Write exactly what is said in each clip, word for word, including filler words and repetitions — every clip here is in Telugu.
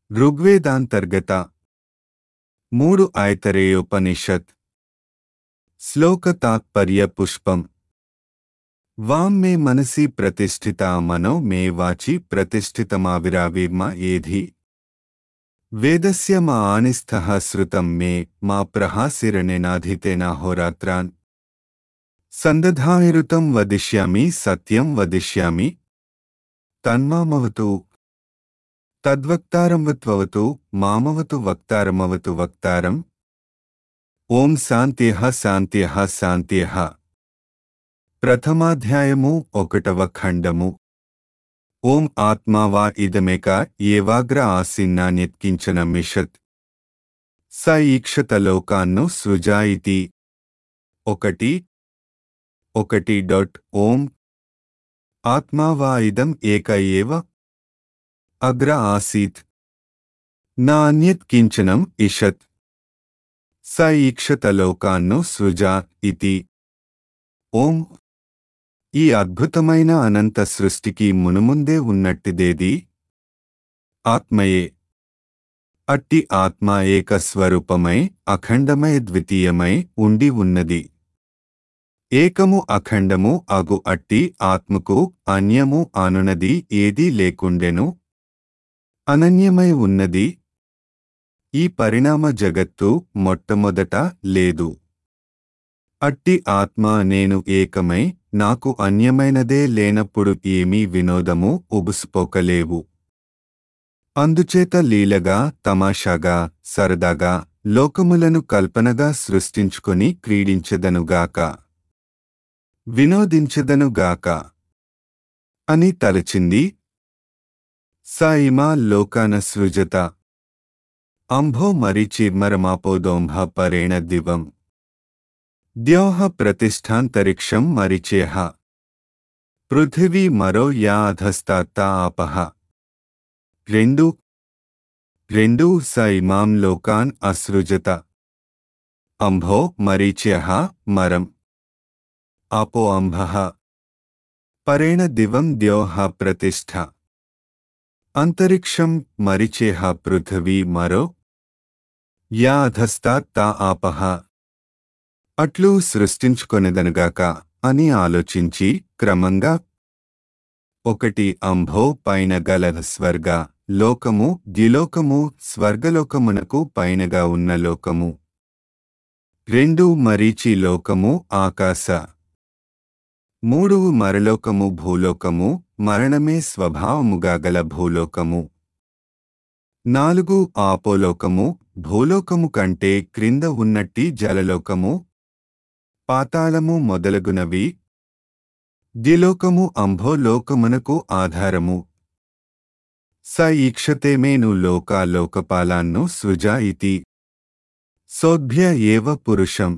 ఋగ్వేదాంతర్గత మూడు ఐతరేయోపనిషత్ శ్లోక తాత్పర్య పుష్పం. వాం మే మనసి ప్రతిష్ఠితా మనో మే వాచి ప్రతిష్ఠితమావిరావిర్మ ఏధి. వేదస్య మా ఆనిస్థః శ్రుతం మే మా ప్రహాసిరణేనాధితేనాహోరాత్రాన్. సందధాహిరుతం వదిష్యామి సత్యం వదిష్యామి. తన్మామవతు తద్వక్తారం వత్వవతు మామవతు వక్తారమవతు వక్తారం. ఓం శాంత్యః శాంత్యః శాంత్యః. ప్రథమాధ్యాయము ఒకటవ ఖండము. ఓం ఆత్మా వా ఇదమేక ఏవాగ్ర ఆసీన్నాన్యత్కించన మిషత్ స ఈక్షత లోకాన్ను సృజా ఇతి. ఒకటి ఒకటి డాట్ ఓం ఆత్మా వా ఇదం ఏక ఏవ అగ్ర ఆసీత్ నా అన్యత్ కించనం ఇషత్ స ఈక్షత లోకాన్ను సృజా ఇతి. ఓం ఈ అద్భుతమైన అనంత సృష్టికి మునుముందే ఉన్నట్టిదేది ఆత్మయే. అట్టి ఆత్మ ఏక స్వరూపమై అఖండమై ద్వితీయమై ఉండి ఉన్నది. ఏకము అఖండము అగు అట్టి ఆత్మకు అన్యము అనునది ఏదీ లేకుండెను. అనన్యమై ఉన్నది. ఈ పరిణామ జగత్తు మొట్టమొదట లేదు. అట్టి ఆత్మ నేను ఏకమై నాకు అన్యమైనదే లేనప్పుడు ఏమీ వినోదము ఉబుసుపోకలేవు. అందుచేత లీలగా తమాషాగా సరదాగా లోకములను కల్పనగా సృష్టించుకొని క్రీడించెదనుగాక వినోదించెదనుగాక అని తలచింది. స ఇమా లోకాన సృజత అంభో మరీచిర్మరమాపోదోంభ పరేణ దివం ద్యోః ప్రతిష్ఠాంతరిక్షం మరీచేః పృథివీ మరో యా అధస్తాత్త ఆపః. రెండు రెండు స ఇమాం లోకాన్ అసృజత అంభో మరీచ్యః మరం ఆపో అంభః పరేణ దివం ద్యోః ప్రతిష్ఠ అంతరిక్షం మరీచేః పృథివీ మరో యా అధస్తాత్ తా ఆపః. అట్లు సృష్టించుకొనెదనుగాక అని ఆలోచించి క్రమంగా ఒకటి అంభో పైన గల స్వర్గ లోకము ద్యులోకము స్వర్గలోకమునకు పైనగా ఉన్న లోకము. రెండు మరీచి లోకము ఆకాశ. మూడు మరలోకము భూలోకము మరణమే స్వభావముగా గల భూలోకము. నాలుగు ఆపోలోకము భూలోకము కంటే క్రింద ఉన్నట్టి జలలోకము పాతాళము మొదలగునవి. ద్యులోకము అంభోలోకమునకు ఆధారము. స ఈక్షతేమేను లోకా లోకపాలాన్ను సృజా ఇతి. సోద్భ్య ఏవ పురుషం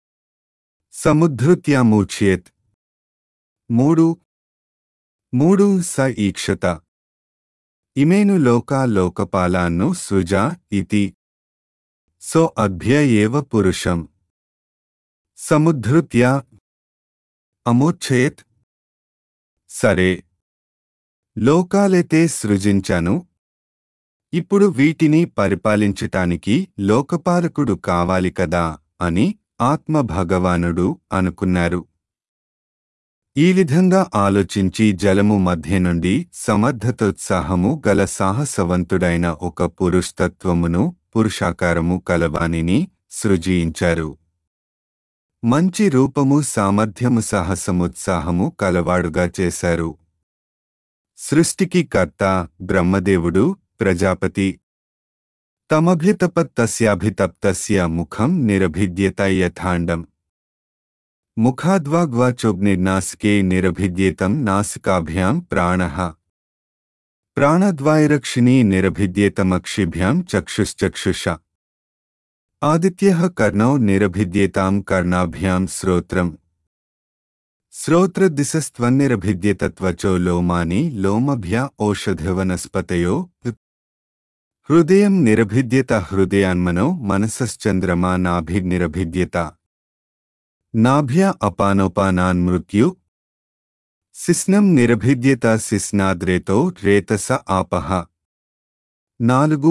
సముద్ధృత్యామూచ్యేత్. మూడు మూడు స ఈక్షత ఇమేను లోకా లోకపాలాన్ను సృజా ఇతి. సో అభ్య ఏవ పురుషం సముద్ధృత్య అమూచ్యేత్. సరే లోకాలైతే సృజించాను, ఇప్పుడు వీటిని పరిపాలించటానికి లోకపాలకుడు కావాలి కదా అని ఆత్మ భగవానుడు అనుకున్నారు. ఈ విధంగా ఆలోచించి జలము మధ్య నుండి సమర్థతోత్సాహము గల సాహసవంతుడైన ఒక పురుషతత్వమును పురుషాకారము కలవానిని సృజించారు. మంచి రూపము సామర్థ్యము సాహసముత్సాహము కలవాడుగా చేశారు. సృష్టికి కర్త బ్రహ్మదేవుడు ప్రజాపతి. తమభితపత్తస్యాభితప్తస్య ముఖం నిరభిద్యత యథాండం. ముఖాద్వాగ్వాచోగ్నిర్నాసికే నిరభిద్యేతం నాసికాభ్యాం ప్రాణః. ప్రాణద్వాయరక్షిణీ నిరభిద్యేతమక్షిభ్యాం చక్షుశ్చక్షుష. ఆదిత్యః కర్ణౌ నిరభిద్యేతాం కర్ణాభ్యాం శ్రోత్రం. శ్రోత్రదిశస్త్వన్నిరభిద్యేతత్వచో లోమాని లోమభ్యా ఓషధివనస్పతయో. హృదయం నిరభిద్యేత హృదయాన్మనో మనసశ్చంద్రమా నాభిర్నిరభిద్యేత. నాభ్యా అపానోపానాన్ మృత్యు. శిస్నం నిరభిద్యేత శిస్నాద్రేతో రేతస ఆపః. నాలుగు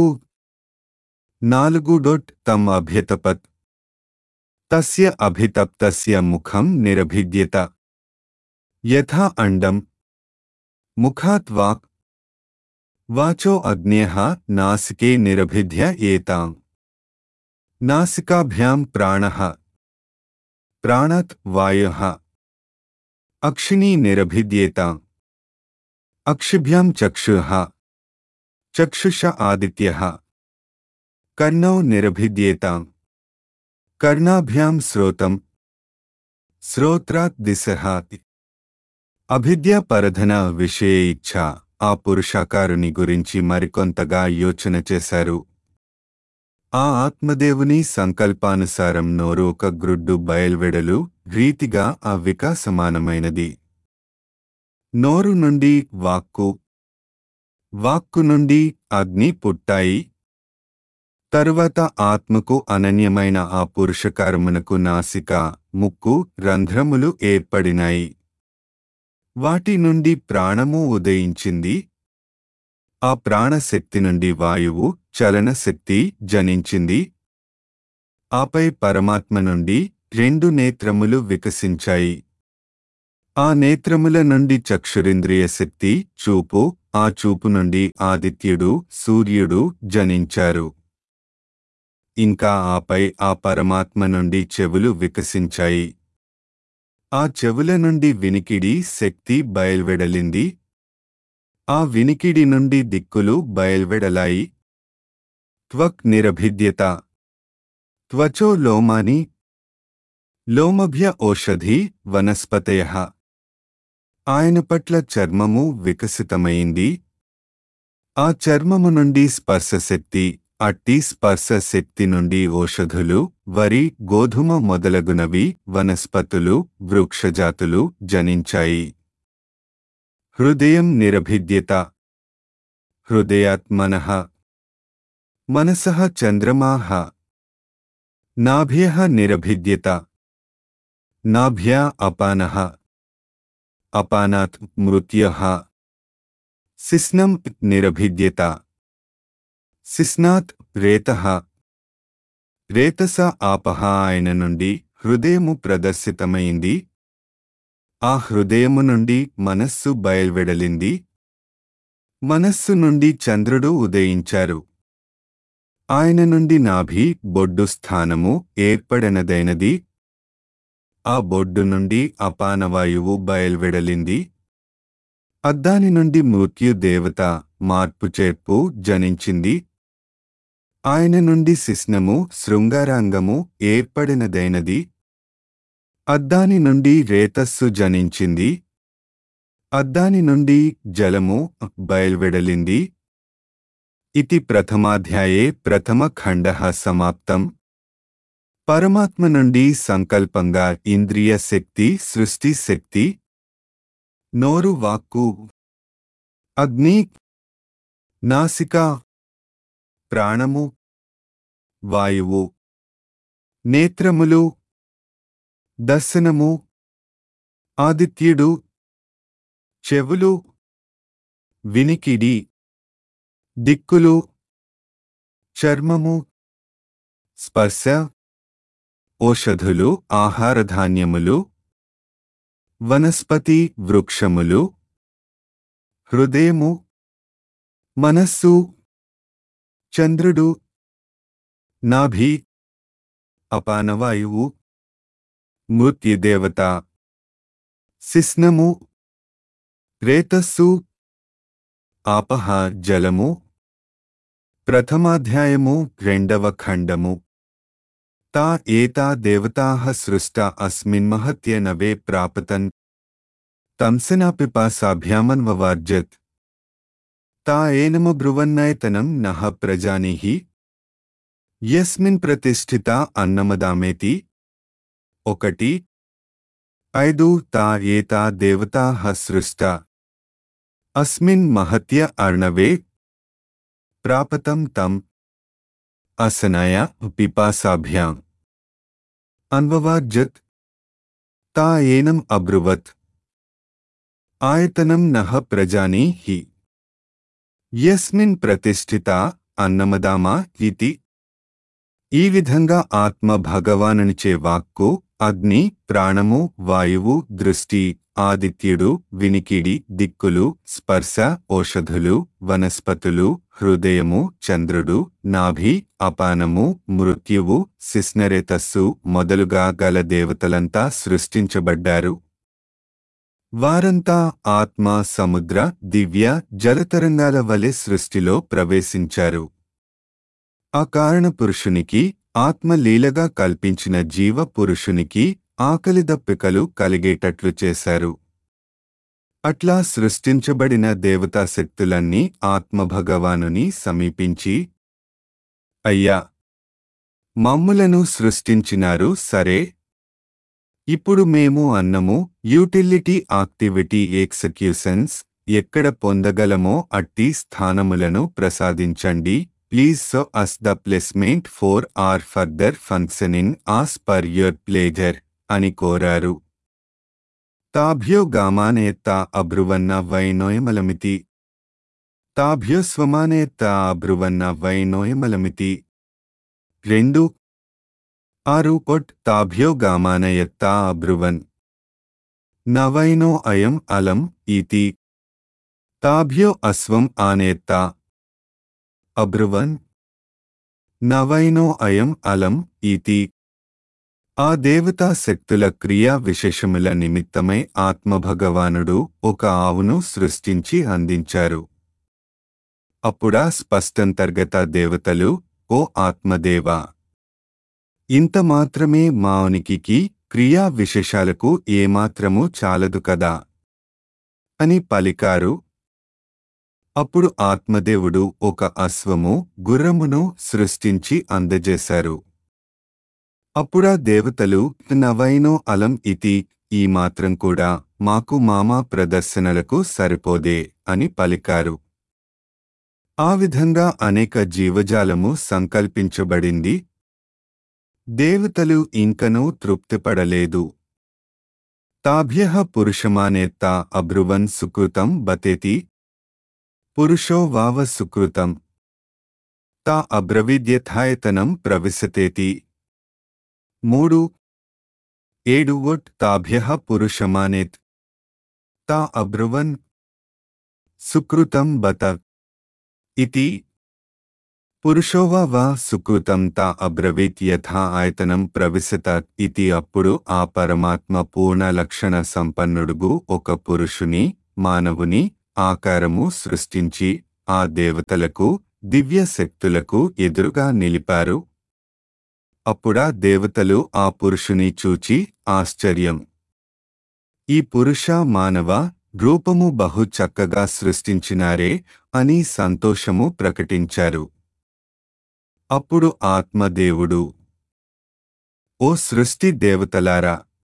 నాలుగు డొట్ తమ్ అభ్యతపత్ తస్య అభితప్తస్య ముఖం నిరభిద్యత యథా అండం ముఖాత్ వాక్ వాచో అగ్న్యః నాసికే నిరభిద్య ఏతాం నాసికాభ్యాం ప్రాణః ప్రాణాత్ వాయుః అక్షిణీ నిరభిద్యేతాం అక్షిభ్యాం చక్షుః చక్షుష ఆదిత్యః కర్ణౌ నిరభిద్యేతాం కర్ణాభ్యాం శ్రోతం శ్రోత్రాత్ దిశః అభిద్య పరధన విషయ ఇచ్ఛ ఆ పురుషాకారుని గురించి మరికొంతగా యోచన చేశారు. ఆ ఆత్మదేవుని సంకల్పానుసారం నోరు ఒక గ్రుడ్డు బయల్వెడలు రీతిగా ఆ వికాసమానమైనది. నోరు నుండి వాక్కు, వాక్కు నుండి అగ్ని పుట్టాయి. తరువాత ఆత్మకు అనన్యమైన ఆ పురుషకారమునకు నాసిక, ముక్కు, రంధ్రములు ఏర్పడినాయి. వాటి నుండి ప్రాణము ఉదయించింది. ఆ ప్రాణశక్తి నుండి వాయువు, చలనశక్తి జనించింది. ఆపై పరమాత్మ నుండి రెండు నేత్రములు వికసించాయి. ఆ నేత్రముల నుండి చక్షురింద్రియ శక్తి, చూపు, ఆ చూపు నుండి ఆదిత్యుడు, సూర్యుడు జనించారు. ఇంకా ఆపై ఆ పరమాత్మ నుండి చెవులు వికసించాయి. ఆ చెవుల నుండి వినికిడి శక్తి బయల్వెడలింది. ఆ వినికిడి నుండి దిక్కులు బయల్వెడలాయి. త్వక్ నిరభిద్యత త్వచో లోమాని లోమభ్య ఓషధి వనస్పతయః ఆయన పట్ల చర్మము వికసితమైంది. ఆ చర్మము నుండి స్పర్శశక్తి, అట్టి స్పర్శ శక్తి నుండి ఓషధులు, వరి, గోధుమ మొదలగునవి, వనస్పతులు, వృక్షజాతులు జనించాయి. హృదయం నిరభిద్యత హృదయాత్ మనః మనసః చంద్రమాః నాభ్యః నిరభిద్యత నాభ్యా అపానః అపానాత్ మృత్యః శిస్నం నిరభిద్యత శిస్నాత్ రేతః రేతస ఆపః ఆయన నుండి హృదయము ప్రదర్శితమైంది. ఆ హృదయము నుండి మనస్సు బయల్వెడలింది. మనస్సు నుండి చంద్రుడు ఉదయించారు. ఆయన నుండి నాభి బొడ్డు స్థానము ఏర్పడనదైనది. ఆ బొడ్డు నుండి అపానవాయువు బయల్వెడలింది. అద్దాని నుండి మృత్యు దేవత మార్పుచేర్పు జనించింది. ఆయన నుండి శిస్నము శృంగారాంగము ఏర్పడినదైనది. అద్దాని నుండి రేతస్సు జనించింది. అద్దాని నుండి జలము బయల్వెడలింది. ఇతి ప్రథమాధ్యాయే ప్రథమ ఖండః సమాప్తం. పరమాత్మ నుండి సంకల్పంగా ఇంద్రియ శక్తి, సృష్టి శక్తి, నోరు, వాక్కు, అగ్ని, నాసిక, ప్రాణము, వాయువు, నేత్రములు, దర్శనము, ఆదిత్యుడు, చెవులు, వినికిడి, దిక్కులు, చర్మము, స్పర్శ, ఓషధులు, ఆహారధాన్యములు, వనస్పతి, వృక్షములు, హృదయము, మనస్సు, చంద్రుడు, నాభి, అపానవాయువు, మృత్యుదేవత, శిస్నము, రేతస్సు, ఆపహ జలము. ప్రథమాధ్యాయము రెండవ ఖండము. తా ఏతా దేవతాః సృష్టా అస్మిన్మహత్య నవే ప్రాపతన్ తంసనా పిపాసాభ్యామన్వవార్జత్ తా ఏనమబ్రువన్నయతనం నః ప్రజానీహి యస్మిన్ ప్రతిష్ఠిత అన్నమదామేతి. ఒకటి ఐదు తా ఏతా దేవతాః సృష్టా అస్మిన్ మహత్య అర్ణవే ప్రాపతం తం అసనాయ పిపాసాభ్యాం అన్వవార్జత్ తా ఏనం అబ్రువత్ ఆయతనం నః ప్రజానీహి. యస్మిన్ ప్రతిష్ఠిత అన్నమదామ ఇతి. ఈ విధంగా ఆత్మ భగవానునిచే వాక్కు, అగ్ని, ప్రాణము, వాయువు, దృష్టి, ఆదిత్యుడు, వినికిడి, దిక్కులు, స్పర్శ, ఓషధులు, వనస్పతులు, హృదయము, చంద్రుడు, నాభి, అపానము, మృత్యువు, శిస్నరేతస్సు మొదలుగా గల దేవతలంతా సృష్టించబడ్డారు. వారంతా ఆత్మ, సముద్ర, దివ్య, జలతరంగాల వలె సృష్టిలో ప్రవేశించారు. ఆ కారణ పురుషునికి, ఆత్మ లీలగా కల్పించిన జీవ పురుషునికి ఆకలిదప్పికలు కలిగేటట్లు చేశారు. అట్లా సృష్టించబడిన దేవతాశక్తులన్నీ ఆత్మభగవానుని సమీపించి, అయ్యా, మమ్ములను సృష్టించినారు సరే, ఇప్పుడు మేము అన్నము, యూటిలిటీ యాక్టివిటీ ఎగ్జిక్యూషన్స్ ఎక్కడ పొందగలమో అట్టి స్థానములను ప్రసాదించండి. Please so as the placement for or further functioning as per your pleasure అని కోరారు. తాభ్యో గామానేత్త అబ్రువన్న వైనోయమలమితి. తాభ్యో స్వమానేత్త అబ్రువన్న వైనోయమలమితి. రెండు ఆరు ఒట్ తాభ్యో గామానయత్త అబ్రువన్ నవైనో అయం అలం ఈతి. తాభ్యో అశ్వం ఆనేత్త అబ్రువన్ నవైనో అయం అలం ఈతి. ఆ దేవతా శక్తుల క్రియా విశేషముల నిమిత్తమై ఆత్మభగవానుడు ఒక ఆవును సృష్టించి అందించారు. అప్పుడా స్పష్టంతర్గత దేవతలు, ఓ ఆత్మదేవా, ఇంత మాత్రమే మా ఉనికికి, క్రియా విశేషాలకు ఏమాత్రమూ చాలదు కదా అని పలికారు. అప్పుడు ఆత్మదేవుడు ఒక అశ్వము, గుర్రమును సృష్టించి అందజేశారు. అప్పుడా దేవతలు నవైనో అలం ఇతి, ఈ మాత్రం కూడా మాకు మామా ప్రదర్శనలకు సరిపోదే అని పలికారు. ఆ విధంగా అనేక జీవజాలము సంకల్పించబడింది. దేవతలు ఇంకనూ తృప్తిపడలేదు. తాభ్యః పురుషమానేత్త అబ్రువన్ సుకృతం బతేతి. పురుషో వావ సుకృతం తా అబ్రవిద్యథాయతనం ప్రవిశతేతి. మూడు ఏడు ఒట్ తాభ్యః పురుషమానేత్ తా అబ్రువన్ సుకృతం బత ఇతి. పురుషోవా వా సుకృతం తా అబ్రవీత్ యథా ఆయతనం ప్రవిశత ఇతి. అప్పుడు ఆ పరమాత్మ పూర్ణ లక్షణ సంపన్నుడుగు ఒక పురుషుని, మానవుని ఆకారము సృష్టించి ఆ దేవతలకు, దివ్య శక్తులకు ఎదురుగా నిలిపారు. అప్పుడా దేవతలు ఆ పురుషుని చూచి ఆశ్చర్యం, ఈ పురుష మానవ రూపము బహు చక్కగా సృష్టించినారే అని సంతోషము ప్రకటించారు. అప్పుడు ఆత్మదేవుడు, ఓ సృష్టి దేవతలారా,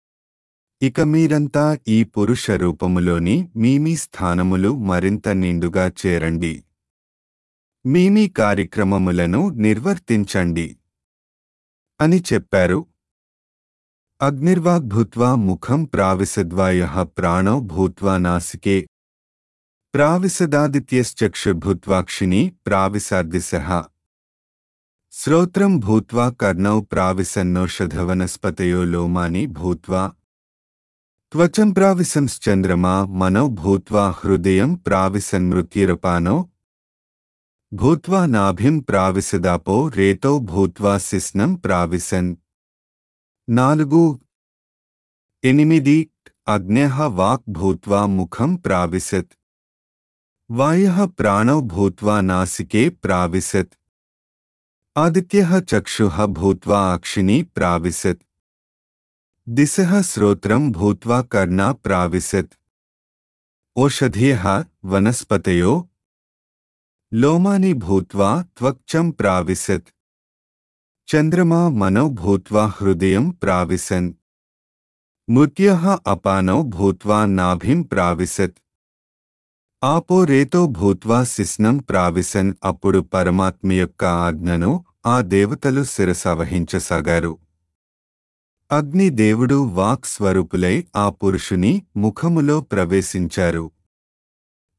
ఇక మీరంతా ఈ పురుష రూపములోని మీమీ స్థానములు మరింత నిండుగా చేరండి. మీమీ కార్యక్రమములను నిర్వర్తించండి అని చెప్పారు. అగ్నిర్వాగ్భూత్వా ముఖం ప్రావిశద్వాయః ప్రాణో భూత్వా నాసికే ప్రావిశదాదిత్యశ్చక్షుర్భూత్వాక్షిణీ ప్రావిశాద్దిశః శ్రోత్రం భూత్వా కర్ణౌ ప్రావిశన్నోషధవనస్పతయో లోమాని భూత్వా త్వచం ప్రావిశంశ్చంద్రమా మనో భూత్వా హృదయం ప్రావిశన్మృత్యురపానో భూత్వా నాభిం ప్రావిశదాపో రేతో భూత్వా శిస్నం ప్రావిశన్. నాలుగు ఎనిమిది అగ్న్యః వాక్ భూత్వా ముఖం ప్రావిశత్. వాయః ప్రాణో భూత్వా నాసికే ప్రావిశత్. ఆదిత్యః చక్షుః భూత్వా అక్షిణీ ప్రావిశత్. దిశః శ్రోత్రం భూత్వా కర్ణా ప్రావిశత్. ఓషధయః వనస్పతయో లోమాని భూత్వా త్వక్చం ప్రావిశత్. చంద్రమా మనో భూత్వా హృదయం ప్రావిశన్. మృత్యః అపానో భూత్వా నాభిం ప్రావిశత్. ఆపో రేతో భూత్వా శిస్నం ప్రావిశన్. అప్పుడు పరమాత్మ యొక్క ఆజ్ఞను ఆ దేవతలు శిరసవహించసాగారు. అగ్ని దేవుడు వాక్ స్వరూపులై ఆ పురుషుని ముఖములో ప్రవేశించారు.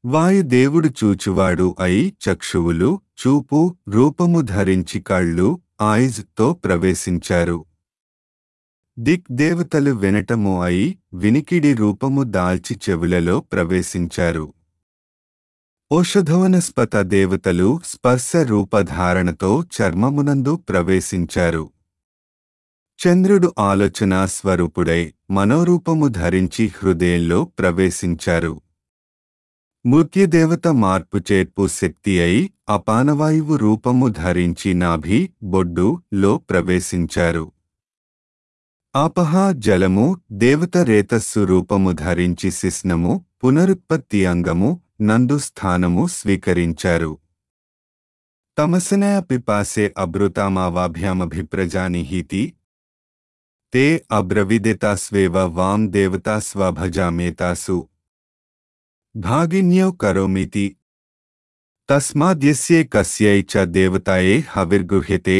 వాయుదేవుడు చూచువాడు అయి చక్షువులు చూపు రూపము ధరించి కళ్ళు ఆయిజ్ తో ప్రవేశించారు. దిక్ దేవతలు వినటము అయి వినికిడి రూపము దాల్చి చెవులలో ప్రవేశించారు. ఓషధవనస్పత దేవతలు స్పర్శ రూపధారణతో చర్మమునందు ప్రవేశించారు. చంద్రుడు ఆలోచనా స్వరూపుడై మనోరూపము ధరించి హృదయంలో ప్రవేశించారు. మృత్యుదేవత మార్పు చేర్పు శక్తి అయి అపానవాయువు రూపము ధరించి నాభి బొడ్డు లో ప్రవేశించారు. ఆపహ జలము దేవత రేతస్సు రూపము ధరించి శిస్నము పునరుత్పత్తి అంగము నందు స్థానము స్వీకరించారు. తమసనయ పిపాసే అభృతామావాభ్యామభిప్రజానిహీతి తే అబ్రవిదేతాస్వేవ వాం దేవతాస్వభజామేతాసు భాగిన్యౌ కరోమితి తస్మాద్యస్యే కస్యై చ దేవతాయే హవిర్గృహ్యతే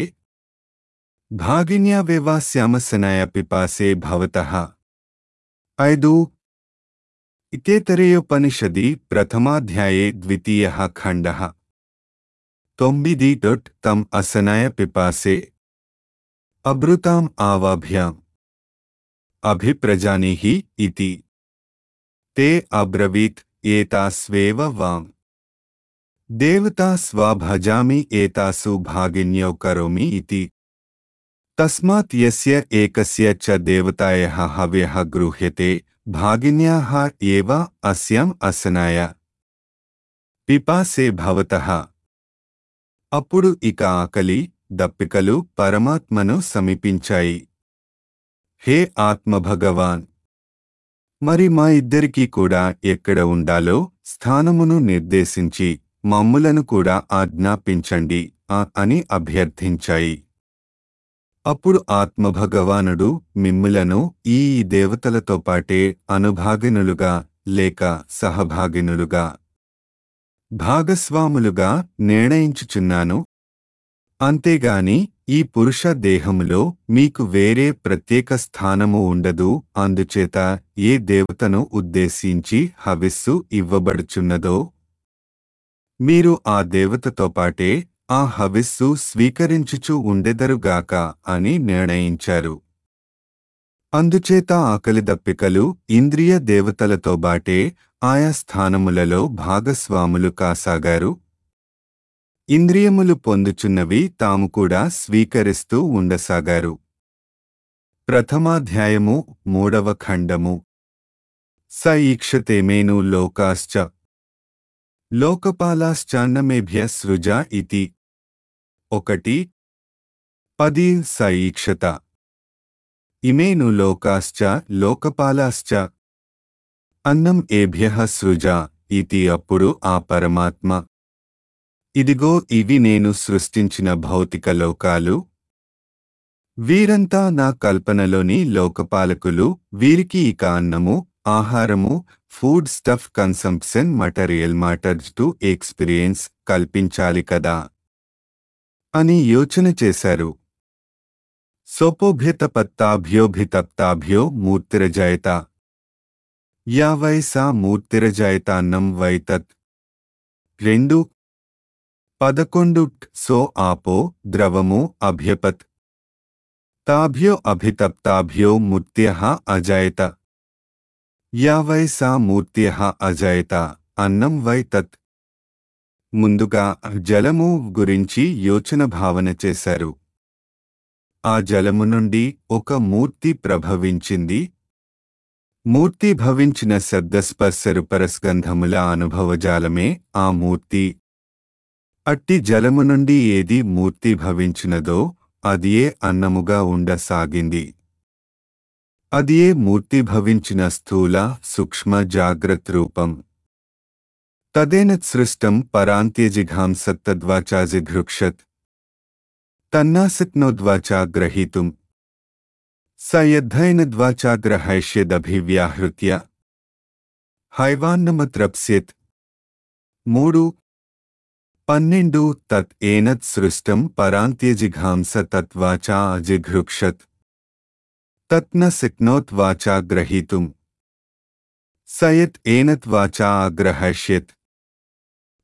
భాగిన్యావేవాస్యామసనాయ పిపాసే భవతః. ఐదు ఇతేతరేయోపనిషది ప్రథమాధ్యాయే ద్వితీయః ఖండః. తొమ్మిది డొట్ తం అసనాయ పిపాసే అభృతాం ఆవాభ్యాం అభిప్రజానీహి ఇతి తే అబ్రవీత్ ఏతాస్వేవ వాం దేవతాస్వభజామి ఏతాసు భాగిన్యౌ కరోమి ఇతి. తస్మాత్ యస్య ఏకస్య చ దేవతాయః హవ్యః గృహ్యతే భాగిన్యాః ఏవ అస్యాం అసనాయ పిపాసే భవతః. అప్పుడు ఇక ఆకలి దప్పికలు పరమాత్మను సమీపించాయి. హే ఆత్మభగవాన్, మరి మా ఇద్దరికీ కూడా ఎక్కడ ఉండాలో స్థానమును నిర్దేశించి మమ్ములను కూడా ఆజ్ఞాపించండి అని అభ్యర్థించాయి. అప్పుడు ఆత్మభగవానుడు మిమ్ములను ఈ దేవతలతో పాటే అనుభాగినులుగా లేక సహభాగినులుగా భాగస్వాములుగా నిర్ణయించుచున్నాను. అంతేగాని ఈ పురుష దేహములో మీకు వేరే ప్రత్యేక స్థానము ఉండదు. అందుచేత ఏ దేవతను ఉద్దేశించి హవిస్సు ఇవ్వబడుచున్నదో మీరు ఆ దేవతతో పాటే ఆ హవిస్సు స్వీకరించుచు ఉండెదరుగాక అని నిర్ణయించారు. అందుచేత ఆకలి దప్పికలు ఇంద్రియ దేవతలతో బాటే ఆయా స్థానములలో భాగస్వాములు కాసాగారు. ఇంద్రియములు పొందుచున్నవి తాము కూడా స్వీకరిస్తూ ఉండసాగారు. ప్రథమాధ్యాయము మూడవ ఖండము. స ఈక్షతేమేను లోకాశ్చ లోకపాలాశ్చాన్నమేభ్య సృజ ఇతి. ఒకటి పది స ఈక్షత ఇమేను లోకాశ్చ లోకపాలాశ్చ అన్నం ఏభ్యః సృజ ఇతి. అప్పుడు ఆ పరమాత్మ, ఇదిగో ఇవి నేను సృష్టించిన భౌతిక లోకాలు. వీరంతా నా కల్పనలోని లోకపాలకులు. వీరికి ఇక అన్నము ఆహారము food stuff consumption material matters to experience కల్పించాలి కదా అని యోచన చేశారు. సోపోభ్యతపత్తాభ్యోభితప్తాభ్యో మూర్తిరజాయత యా వై సా మూర్తిరజాయతాన్నం వై తత్. రెండు పదకొండు సో ఆపో ద్రవము అభ్యపత్ తాభ్యో అభితప్తాభ్యో మూర్త్యః అజాయత యా వై సా మూర్త్యః అజాయత అన్నం వై తత్. ముందుగా జలము గురించి యోచన భావన చేశారు. ఆ జలము నుండి ఒక మూర్తి ప్రభవించింది. మూర్తి భవించిన శబ్దస్పర్శరుపరస్గంధముల అనుభవజాలమే ఆ మూర్తి. అట్టి జలము నుండి ఏది మూర్తి భవించినదో అదియే అన్నముగా ఉండసాగింది. అదియే మూర్తి భవించిన స్థూల సూక్ష్మ జాగ్రత్త రూపం. తదేనత్సృష్టం పరాంత్యజిఘాంసత్తద్వాచాజిఘృక్షత్ తన్నాసక్నోద్వాచా గ్రహీతుం స యద్ధైనద్వాచాగ్రహైష్యదభివ్యాహృత్య హైవాన్నమత్రప్స్యత్. మూడు పన్నెండు తత్ ఏనత్ సృష్టం పరాంత్యజిఘాంస తద్వాచా అజిఘృక్షత్ తత్ న శక్నోత్ వాచా గ్రహీతుం స యత్ ఏనత్ వాచా అగ్రహైష్యత్.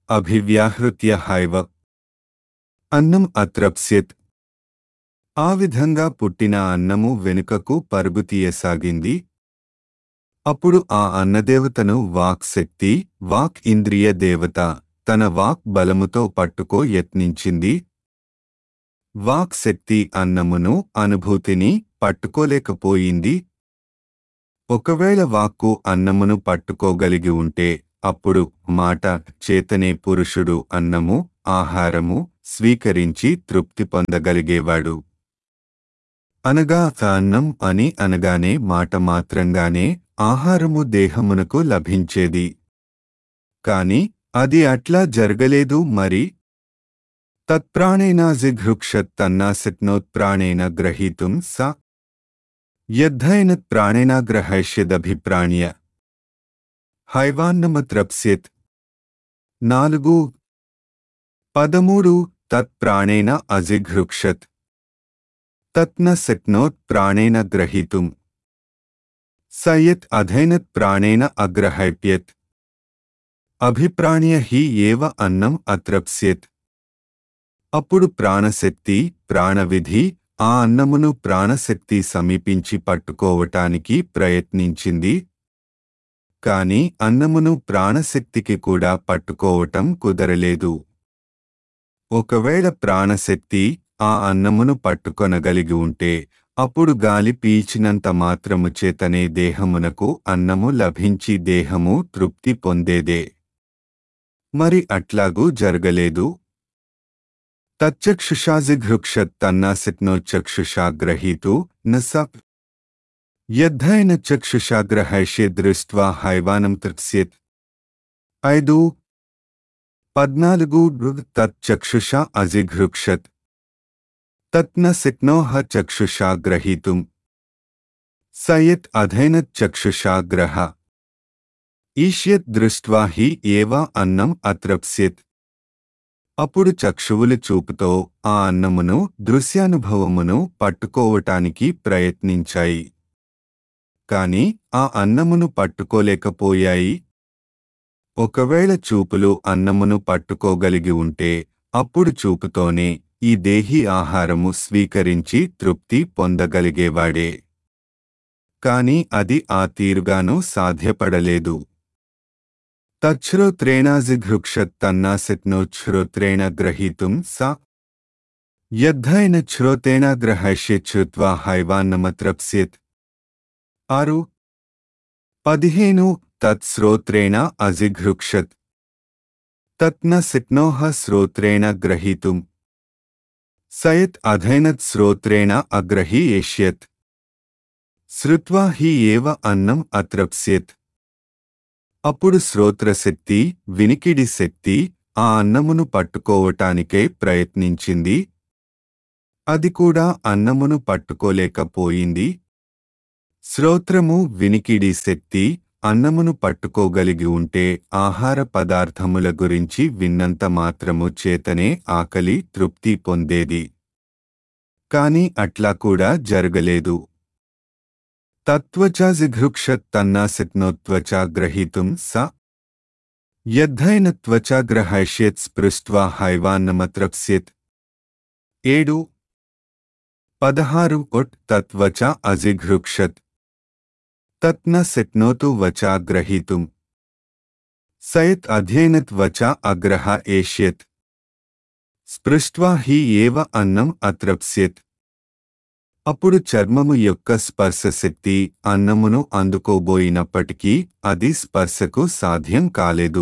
అభివ్యాహృత్య హైవ అన్నం అత్రప్స్యత్. ఆ విధంగా పుట్టిన అన్నము వెనుకకు పరుగు తీయసాగింది. అప్పుడు ఆ అన్నదేవతను వాక్ శక్తి, వాక్ ఇంద్రియ దేవత తన వాక్ బలముతో పట్టుకో యత్నించింది. వాక్ శక్తి అన్నమును, అనుభూతిని పట్టుకోలేకపోయింది. ఒకవేళ వాక్కు అన్నమును పట్టుకోగలిగి ఉంటే అప్పుడు మాట చేతనే పురుషుడు అన్నము, ఆహారము స్వీకరించి తృప్తి పొందగలిగేవాడు. అనగా అన్నం అని అనగానే మాట మాత్రంగానే ఆహారము దేహమునకు లభించేది. కాని అది అట్లా జరగలేదు మరి. తత్ప్రాణేనాజిఘృక్షత్ తన్నాశక్నోత్ప్రాణేన గ్రహీతుం స యద్ధైనత్ ప్రాణేనాగ్రహైష్యదభిప్రాణ్య హైవాన్నమత్రప్స్యత్. నాలుగు పదమూడు తత్ ప్రాణేన అజిఘృక్షత్ తత్ న శక్నోత్ ప్రాణేన గ్రహీతుం స యత్ అధైనత్ ప్రాణేన అగ్రహైప్యత్ అభిప్రాణ్య హి ఏవ అన్నం అత్రప్స్యత్. అప్పుడు ప్రాణశక్తి, ప్రాణవిధి ఆ అన్నమును ప్రాణశక్తి సమీపించి పట్టుకోవటానికి ప్రయత్నించింది. కాని అన్నమును ప్రాణశక్తికి కూడా పట్టుకోవటం కుదరలేదు. ఒకవేళ ప్రాణశక్తి ఆ అన్నమును పట్టుకొనగలిగి ఉంటే అప్పుడు గాలి పీల్చినంత మాత్రము చేతనే దేహమునకు అన్నము లభించి దేహము తృప్తి పొందేదే. మరి అట్లాగూ జరగలేదు. తచ్చక్షుషాజిఘృక్షత్ తన్నాశక్నోచక్షుషా గ్రహీతు న స యద్ధైన చక్షుషా గ్రహైష్యే దృష్ట్వా హైవానం తృప్స్యత్. ఐదు పద్నాలుగు తచ్చక్షుషా అజిఘృక్షత్ తత్ న శక్నోః చక్షుషా గ్రహీతుం స యత్ అధైనత్ చక్షుషా గ్రహ ఈష్యత్ దృష్ట్వా హి ఏవ అన్నం అత్రప్స్యత్. అప్పుడు చక్షువుల చూపుతో ఆ అన్నమును, దృశ్యానుభవమును పట్టుకోవటానికి ప్రయత్నించాయి. కాని ఆ అన్నమును పట్టుకోలేకపోయాయి. ఒకవేళ చూపులు అన్నమును పట్టుకోగలిగి ఉంటే అప్పుడు చూపుతోనే ఈ దేహి ఆహారము స్వీకరించి తృప్తి పొందగలిగేవాడే. కాని అది ఆ తీరుగాను సాధ్యపడలేదు. తచ్ఛ్రోత్రేణాజిఘృక్షత్ తన్నాశక్నోచ్ఛ్రోత్రేణ గ్రహీతుం స యద్ధైన చ్ఛ్రోతేన గ్రహైష్యచ్ఛ్రుత్వా హైవాన్నమత్రప్స్యత్. ఆరు పదిహేను తత్స్రోత్రేణ అజిఘృక్షత్ తత్ న శక్నోః శ్రోత్రేణ గ్రహీతుం స యత్ అధైనత్ శ్రోత్రేణ అగ్రహీయేష్యత్. శ్రుత్వా హి ఏవ అన్నం అత్రప్స్యత్. అప్పుడు శ్రోత్రశక్తి, వినికిడి శక్తి ఆ అన్నమును పట్టుకోవటానికే ప్రయత్నించింది. అది కూడా అన్నమును పట్టుకోలేకపోయింది. శ్రోత్రము, వినికిడి శక్తి అన్నమును పట్టుకోగలిగి ఉంటే ఆహార పదార్థముల గురించి విన్నంత మాత్రము చేతనే ఆకలి తృప్తి పొందేది. కాని అట్లా కూడా జరగలేదు. తత్వచాజిఘృక్షత్ తన్నాశక్నోత్వచా గ్రహీతుం స యద్ధైన త్వచా గ్రహైష్యత్ స్పృష్ట్వా హైవాన్నమత్రప్స్యత్. ఏడు పదహారు ఒట్ తత్వచా అజిఘృక్షత్ తత్ న శక్నోతు వచా గ్రహీతుం స యత్ అధ్యయనత్ వచా అగ్రహ ఏష్యత్. స్పృష్ట్వా హి ఏవ అన్నం అత్రప్స్యత్. అప్పుడు చర్మము యొక్క స్పర్శశక్తి అన్నమును అందుకోబోయినప్పటికీ అది స్పర్శకు సాధ్యం కాలేదు.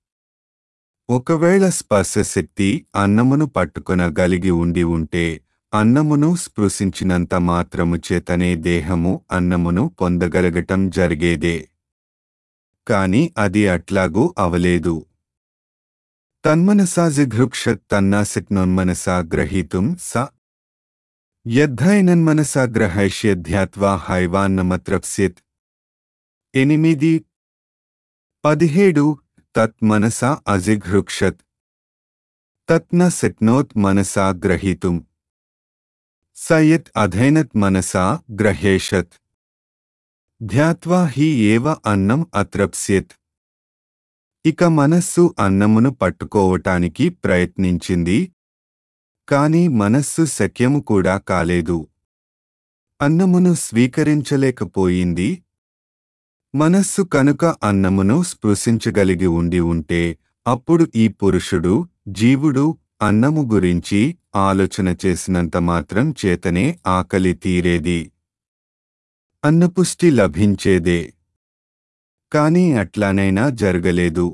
ఒకవేళ స్పర్శశక్తి అన్నమును పట్టుకొనగలిగి ఉండి ఉంటే అన్నమును స్పృశించినంత మాత్రము చేతనే దేహము అన్నమును పొందగలగటం జరిగేదే. కాని అది అట్లాగూ అవలేదు. తన్మనసాజిఘృక్షత్ తన్నాశక్నోన్మనసా గ్రహీతుం స యద్ధైనన్మనసా గ్రహైష్యధ్యాత్వా హైవాన్నమత్రప్స్యత్. ఎనిమిది పదిహేడు తత్ మనసా అజిఘృక్షత్ తత్ న శక్నోత్ మనసా గ్రహీతుం స యత్ అధైనత్ మనసా గ్రహేషత్. ధ్యాత్వా హి ఏవ అన్నం అత్రప్స్యత్. ఇక మనస్సు అన్నమును పట్టుకోవటానికి ప్రయత్నించింది. కాని మనస్సు శక్యము కూడా కాలేదు. అన్నమును స్వీకరించలేకపోయింది. మనస్సు కనుక అన్నమును స్పృశించగలిగి ఉండి ఉంటే అప్పుడు ఈ పురుషుడు, జీవుడు అన్నము గురించి ఆలోచన చేసినంత మాత్రం చేతనే ఆకలి తీరేది. అన్నపుష్టి లభించేదే. కాని అట్లానైనా జరగలేదు.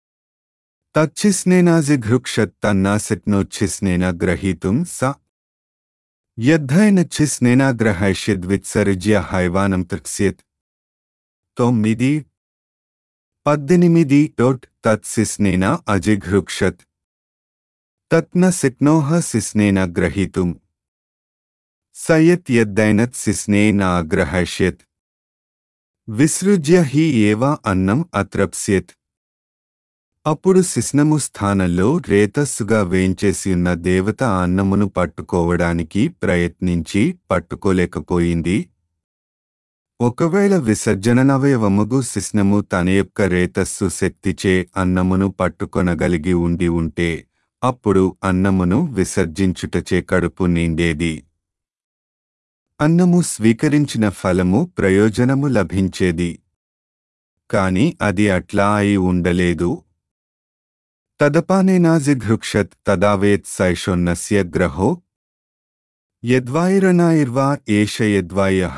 తచ్చిస్నేనాజిఘృక్షత్ తన్నాశక్నోచ్ఛిస్నేన గ్రహీతుం స యద్ధైనచ్ఛిస్నేన గ్రహైష్యద్విత్సర్జ్య హైవానం తృక్స్యత్. తొమ్మిది పద్దెనిమిది డొట్ తత్సిస్నేన అజిఘృక్షత్ తత్న శక్నోః సిస్నేన గ్రహీతుం సయత్ యద్దైనత్ సిస్నేనాగ్రహైష్యత్ విసృజ్య హి ఏవ అన్నం అత్రప్స్యత్. అప్పుడు శిస్నము స్థానంలో రేతస్సుగా వేంచేసియున్న దేవత అన్నమును పట్టుకోవడానికి ప్రయత్నించి పట్టుకోలేకపోయింది. ఒకవేళ విసర్జననవయవముగు శిస్నము తన యొక్క రేతస్సు శక్తిచే అన్నమును పట్టుకొనగలిగి ఉండి ఉంటే అప్పుడు అన్నమును విసర్జించుటచే కడుపు నిండేది. అన్నము స్వీకరించిన ఫలము ప్రయోజనము లభించేది. కాని అది అట్లా అయి ఉండలేదు. తదపానేనాజిఘృక్షత్ తదావేత్ సైషోన్నస్య గ్రహో యద్వాయిరనాయిర్వా ఏష యద్వాయః.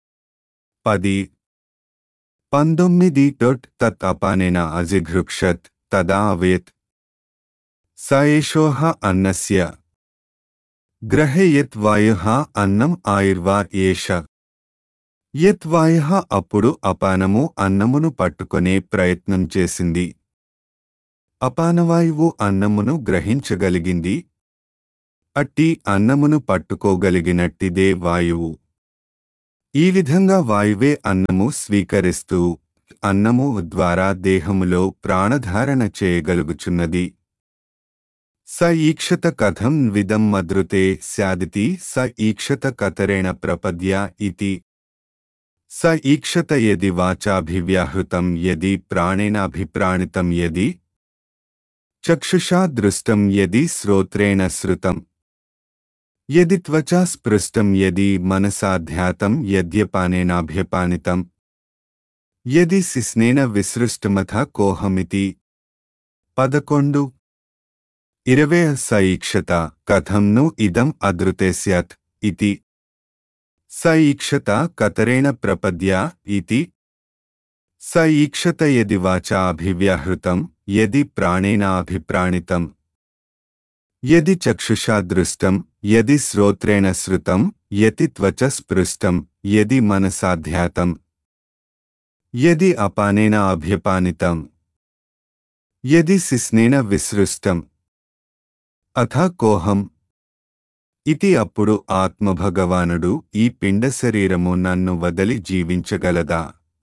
పది పంతొమ్మిది డొట్ తత్ అపానేన అజిఘృక్షత్ తదా అవేత్ స ఏషోః అన్నస్య గ్రహే యత్ వాయుః అన్నం ఆయుర్వా ఏష. యత్ వాయుః అప్పుడు అపానము అన్నమును పట్టుకొనే ప్రయత్నం చేసింది. అపానవాయువు అన్నమును గ్రహించగలిగింది. అట్టి అన్నమును పట్టుకోగలిగినట్టిదే వాయువు. ఈ విధంగా వాయువే అన్నము స్వీకరిస్తూ అన్నము ద్వారా దేహములో ప్రాణధారణ చేయగలుగుచున్నది. స ఈక్షత కథం విదం మద్రుతే స్యాదితి స ఈక్షత కతరేణ ప్రపద్య ఇతి. స ఈక్షత యది వాచాభివ్యాహృతం యది ప్రాణేనాభిప్రాణితం యది చక్షుషా దృష్టం యది శ్రోత్రేణ శ్రుతం యది త్వచా స్పృష్టం యది మనసా ధ్యాతం యద్యపానేనాభ్యపానితం యది సిస్నేన విసృష్టమథ కోహమితి. పదకొండు ఇరవే స ఈక్షత కథం ను ఇదం అదృతే స్యాత్ ఇతి. స ఈక్షత కతరేణ ప్రపద్య ఇతి. స ఈక్షత యది వాచా అభివ్యాహృతం యది ప్రాణేన అభిప్రాణితం యది చక్షుషా దృష్టం యది శ్రోత్రేణ శ్రుతం యది త్వచ స్పృష్టం యది మనసా ధ్యాతం యది అపానేన అభ్యపానితం యది సిస్నేన విసృష్టం అథ కోహం ఇతి. అప్పుడు ఆత్మభగవానుడు ఈ పిండ శరీరము నన్ను వదలి జీవించగలదా?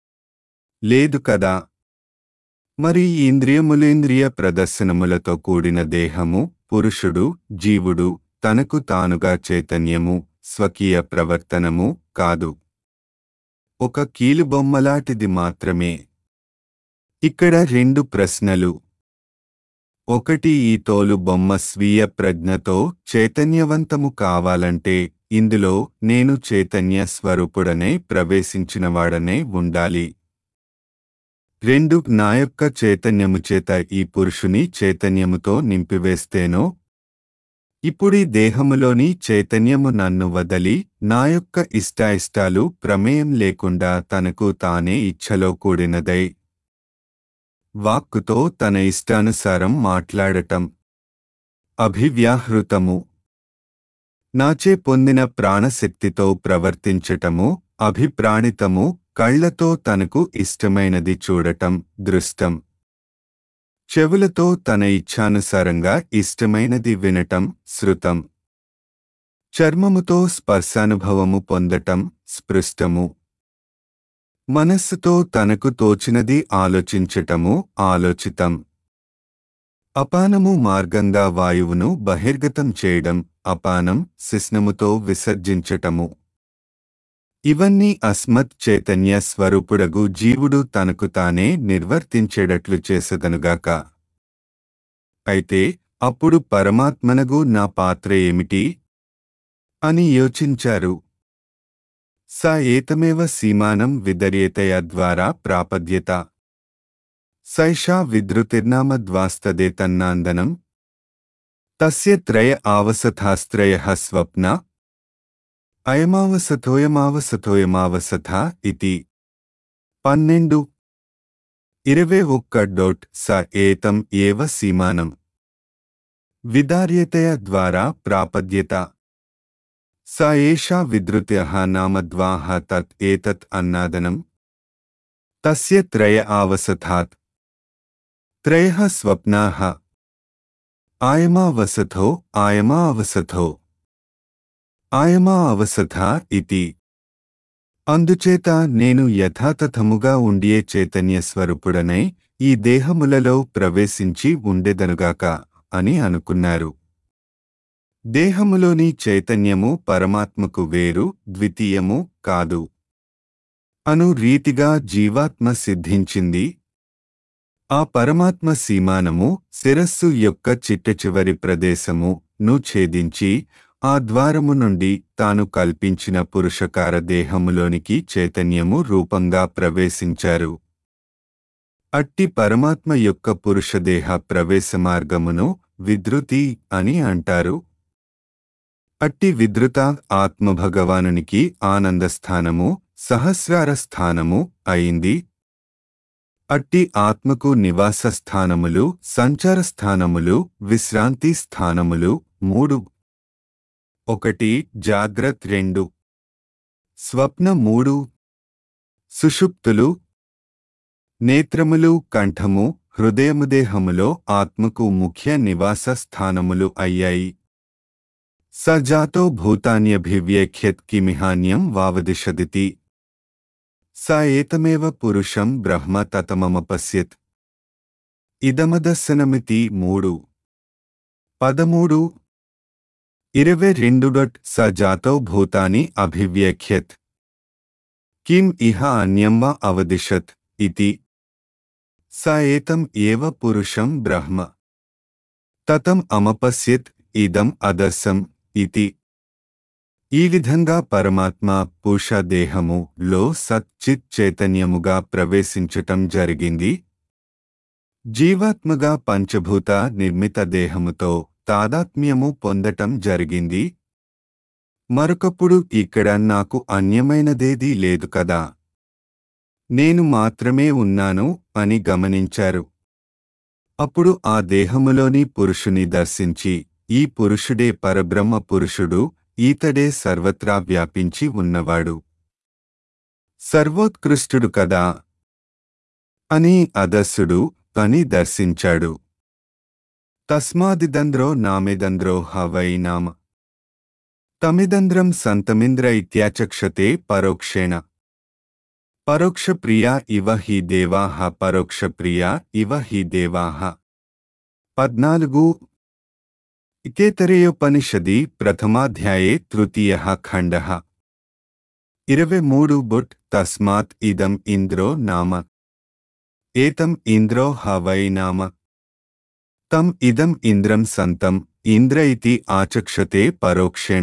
లేదు కదా. మరి ఇంద్రియములేంద్రియ ప్రదర్శనములతో కూడిన దేహము, పురుషుడు, జీవుడు తనకు తానుగా చైతన్యము, స్వకీయ ప్రవర్తనము కాదు. ఒక కీలుబొమ్మలాంటిది మాత్రమే. ఇక్కడ రెండు ప్రశ్నలు. ఒకటి, ఈ తోలు బొమ్మ స్వీయ ప్రజ్ఞతో చైతన్యవంతము కావాలంటే ఇందులో నేను చైతన్య స్వరూపుడనే ప్రవేశించినవాడనే ఉండాలి. రెండు, నా యొక్క చైతన్యము చేత ఈ పురుషుని చైతన్యముతో నింపివేస్తేనో ఇప్పుడీ దేహములోని చైతన్యము నన్ను వదలి నా యొక్క ఇష్టాయిష్టాలు ప్రమేయం లేకుండా తనకు తానే ఇచ్ఛలో కూడినదై వాక్కుతో తన ఇష్టానుసారం మాట్లాడటం, అభివ్యాహృతము, నాచే పొందిన ప్రాణశక్తితో ప్రవర్తించటము, అభిప్రాణితము, కళ్లతో తనకు ఇష్టమైనది చూడటం, దృష్టం, చెవులతో తన ఇచ్ఛానుసారంగా ఇష్టమైనది వినటం, శ్రుతం, చర్మముతో స్పర్శానుభవము పొందటం, స్పృష్టము, మనస్సుతో తనకు తోచినది ఆలోచించటము, ఆలోచితం, అపానము మార్గంగా వాయువును బహిర్గతం చేయడం, అపానం శిస్నముతో విసర్జించటము. ఇవన్నీ అస్మత్ చైతన్య స్వరూపుడగు జీవుడు తనకు తానే నిర్వర్తించేటట్లు చేసెదనుగాక. అయితే అప్పుడు పరమాత్మనగు నా పాత్ర ఏమిటి అని యోచించారు. స ఏతమేవ సీమానం విదర్యేతయ ద్వారా ప్రాపద్యత. సైషా విద్రుతిర్నామద్వాస్తదేతన్నాందనం. తస్య త్రయ ఆవసథాస్త్రయః స్వప్న. అయమావసథోయమావసథోయమావసథ ఇతి. పన్నెండు ఇరవై ఒక్క డొట్ స ఏతం ఏవ సీమానం విదార్యతయ ద్వారా ప్రాపద్యత. స ఏషా విద్రుత్యః నామద్వాహ తత్ ఏతత్ అన్నాదనం. తస్య త్రయ ఆవసథాత్. త్రయః స్వప్నాః. ఆయమావసథో ఆయమా అవసథో ఆయమా అవసథ ఇతి. అందుచేత నేను యథాతథముగా ఉండియే చైతన్య స్వరూపుడనై ఈ దేహములలో ప్రవేశించి ఉండెదనుగాక అని అనుకున్నారు. దేహములోని చైతన్యము పరమాత్మకు వేరు, ద్వితీయము కాదు అను రీతిగా జీవాత్మ సిద్ధించింది. ఆ పరమాత్మ సీమానము శిరస్సు యొక్క చిట్టచివరి ప్రదేశము ను ఛేదించి ఆ ద్వారము నుండి తాను కల్పించిన పురుషకార దేహములోనికి చైతన్యము రూపంగా ప్రవేశించారు. అట్టి పరమాత్మ యొక్క పురుషదేహ ప్రవేశ మార్గమును విద్రుతి అని అంటారు. అట్టి విద్రుత ఆత్మభగవానునికి ఆనందస్థానము, సహస్రార స్థానము అయింది. అట్టి ఆత్మకు నివాస స్థానములు, సంచార స్థానములు, విశ్రాంతి స్థానములు మూడు. ఒకటి జాగ్రత్, రెండు స్వప్న, మూడు సుషుప్తులు. నేత్రములు, కంఠము, హృదయముదేహములో ఆత్మకు ముఖ్య నివాస స్థానములు అయ్యాయి. స జాతో భూతాన్యభివ్యేఖ్యత్ కిమిహాన్యం వావదిశదితి. స ఏతమేవ పురుషం బ్రహ్మ తతమమపశ్యత్. ఇదమదర్శనమితి. మూడు పదమూడు ఇరవై రెండు డొట్ స జాతో భూతాని అభివ్యేఖ్యత్ కిం ఇహ అన్యం వా అవదిశత్ ఇతి. స ఏతం ఏవ పురుషం బ్రహ్మ తతం అమపశ్యత్ ఇదం అదర్శం ఇతి. ఈ విధంగా పరమాత్మ పురుష దేహము లో సత్ చిత్ చైతన్యముగా ప్రవేశించటం జరిగింది. జీవాత్మగా పంచభూత నిర్మిత దేహముతో తాదాత్మ్యము పొందటం జరిగింది. మరొకప్పుడు ఇక్కడ నాకు అన్యమైనదేదీ లేదు కదా, నేను మాత్రమే ఉన్నాను అని గమనించారు. అప్పుడు ఆ దేహములోని పురుషుని దర్శించి ఈ పురుషుడే పరబ్రహ్మ పురుషుడు, ఈతడే సర్వత్రా వ్యాపించి ఉన్నవాడు, సర్వోత్కృష్టుడు కదా అని అదస్సుడు అని దర్శించాడు. తస్మాదిదంద్రో నామేదంద్రో హవై నామ తమిదంద్రం సంతమింద్ర ఇత్యాచక్షతే పరోక్షేణ. పరోక్షప్రియా ఇవ హి దేవాః పరోక్షప్రియా ఇవ హి దేవాః. పద్నాలుగు ఇకేతరేయోపనిషది ప్రథమాధ్యాయే తృతీయః ఖండః. ఇరవై మూడు బుట్ తస్మాత్ ఇదం ఇంద్రో నామ. ఏతం ఇంద్రో హవై నామ. తం ఇదం ఇంద్రం సంతం ఇంద్ర ఇతి ఆచక్షతే పరోక్షేణ.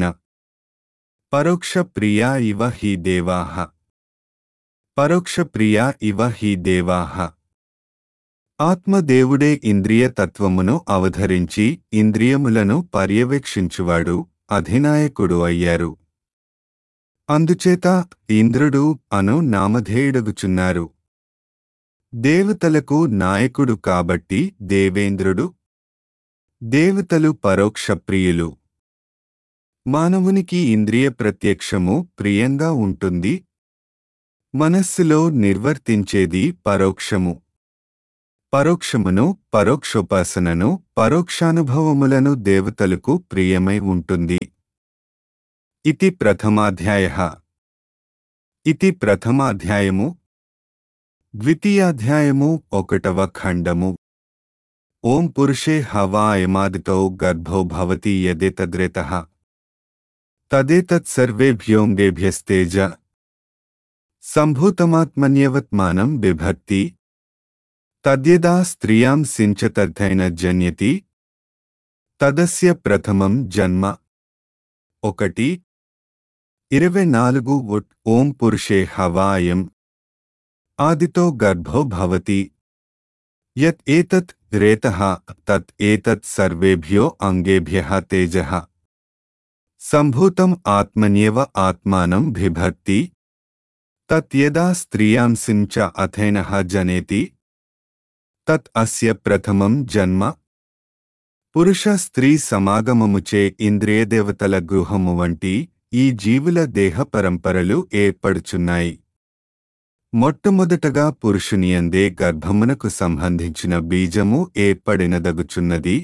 పరోక్షప్రియా ఇవ హి దేవాః. పరోక్షప్రియా ఇవ హి దేవాః. ఆత్మదేవుడే ఇంద్రియ తత్వమును అవధరించి ఇంద్రియములను పర్యవేక్షించువాడు, అధినాయకుడు అయ్యారు. అందుచేత ఇంద్రుడు అను నామధేయుడగుచున్నారు. దేవతలకు నాయకుడు కాబట్టి దేవేంద్రుడు. దేవతలు పరోక్ష ప్రియులు. మానవునికి ఇంద్రియ ప్రత్యక్షము ప్రియంగా ఉంటుంది. మనస్సులో నిర్వర్తించేది పరోక్షము. పరోక్షమును, పరోక్షోపాసనను, పరోక్షానుభవములను దేవతలకు ప్రియమై ఉంటుంది. ఇతి ప్రథమాధ్యాయః. ఇతి ప్రథమాధ్యాయము. ద్వితీయాధ్యాయము ఒకటవ ఖండము. ఓం పురుషే హవా అయమాదితో గర్భో భవతి యదేతద్రేతః తదేతత్ సర్వేభ్యోంగేభ్యస్తేజ సంభూతమాత్మన్యవత్మానం బిభర్తి తద్యదా స్త్రియాం సించతర్థైన జన్యతి తదస్య ప్రథమం జన్మ. ఒకటి ఇరవై నాలుగు ఉట్ ఓం పురుషే హవాయం ఆదితో గర్భో భవతి యత్ ఏతత్ రేతః తత్ ఏతత్ సర్వేభ్యో అంగేభ్యః తేజః సంభూతం ఆత్మన్యేవ ఆత్మానం బిభర్తి తత్ యదా స్త్రియాంసిం చ అథైనః జనేతి తత్ అస్య ప్రథమం జన్మ. పురుష స్త్రీ సమాగమముచే ఇంద్రియదేవతల గృహము వంటి ఈ జీవుల దేహ పరంపరలు ఏర్పడుచున్నాయి. మొట్టమొదటగా పురుషునియందే గర్భమునకు సంబంధించిన బీజము ఏర్పడినదగుచున్నది.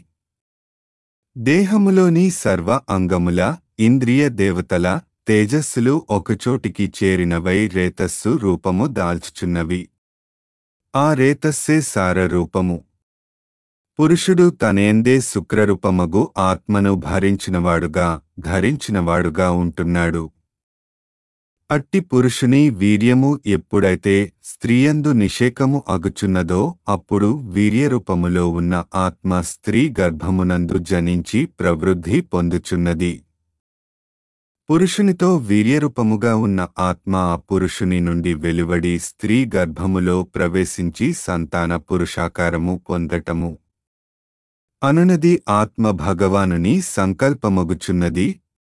దేహములోని సర్వ అంగముల ఇంద్రియ దేవతల తేజస్సులు ఒకచోటికి చేరినవై రేతస్సు రూపము దాల్చుచున్నవి. ఆ రేతస్సే సారరూపము. పురుషుడు తనేందే శుక్రరూపమగు ఆత్మను భరించినవాడుగా ధరించినవాడుగా ఉంటున్నాడు. అట్టి పురుషుని వీర్యము ఎప్పుడైతే స్త్రీయందు నిషేకము అగుచున్నదో అప్పుడు వీర్యరూపములో ఉన్న ఆత్మ స్త్రీ గర్భమునందు జనించి ప్రవృద్ధి పొందుచున్నది. పురుషునితో వీర్యరూపముగా ఉన్న ఆత్మ ఆ పురుషుని నుండి వెలువడి స్త్రీ గర్భములో ప్రవేశించి సంతాన పురుషాకారము పొందటము అనునది ఆత్మ భగవానుని సంకల్పమగుచున్నది.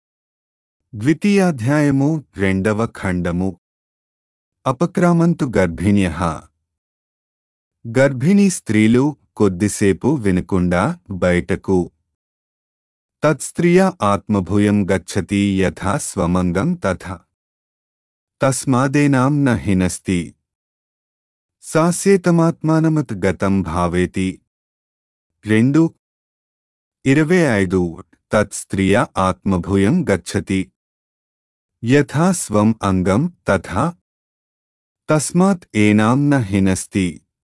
ద్వితీయాధ్యాయము రెండవ ఖండము. అపక్రామంతు గర్భిణ్యః. గర్భిణీ స్త్రీలు కొద్దిసేపు వినకుండా బయటకు. తత్స్త్రియా ఆత్మభూయం గచ్చతి యథా స్వమంగం తథా తస్మాదేనాం న హినస్తి సాస్యేతమాత్మానమత్ గతం భావేతి. రెండు ఇరవై ఐదు తత్స్త్రియా ఆత్మభూయం గచ్చతి యథా స్వం అంగం తథా తస్మాత్ ఏనాం న హినస్తి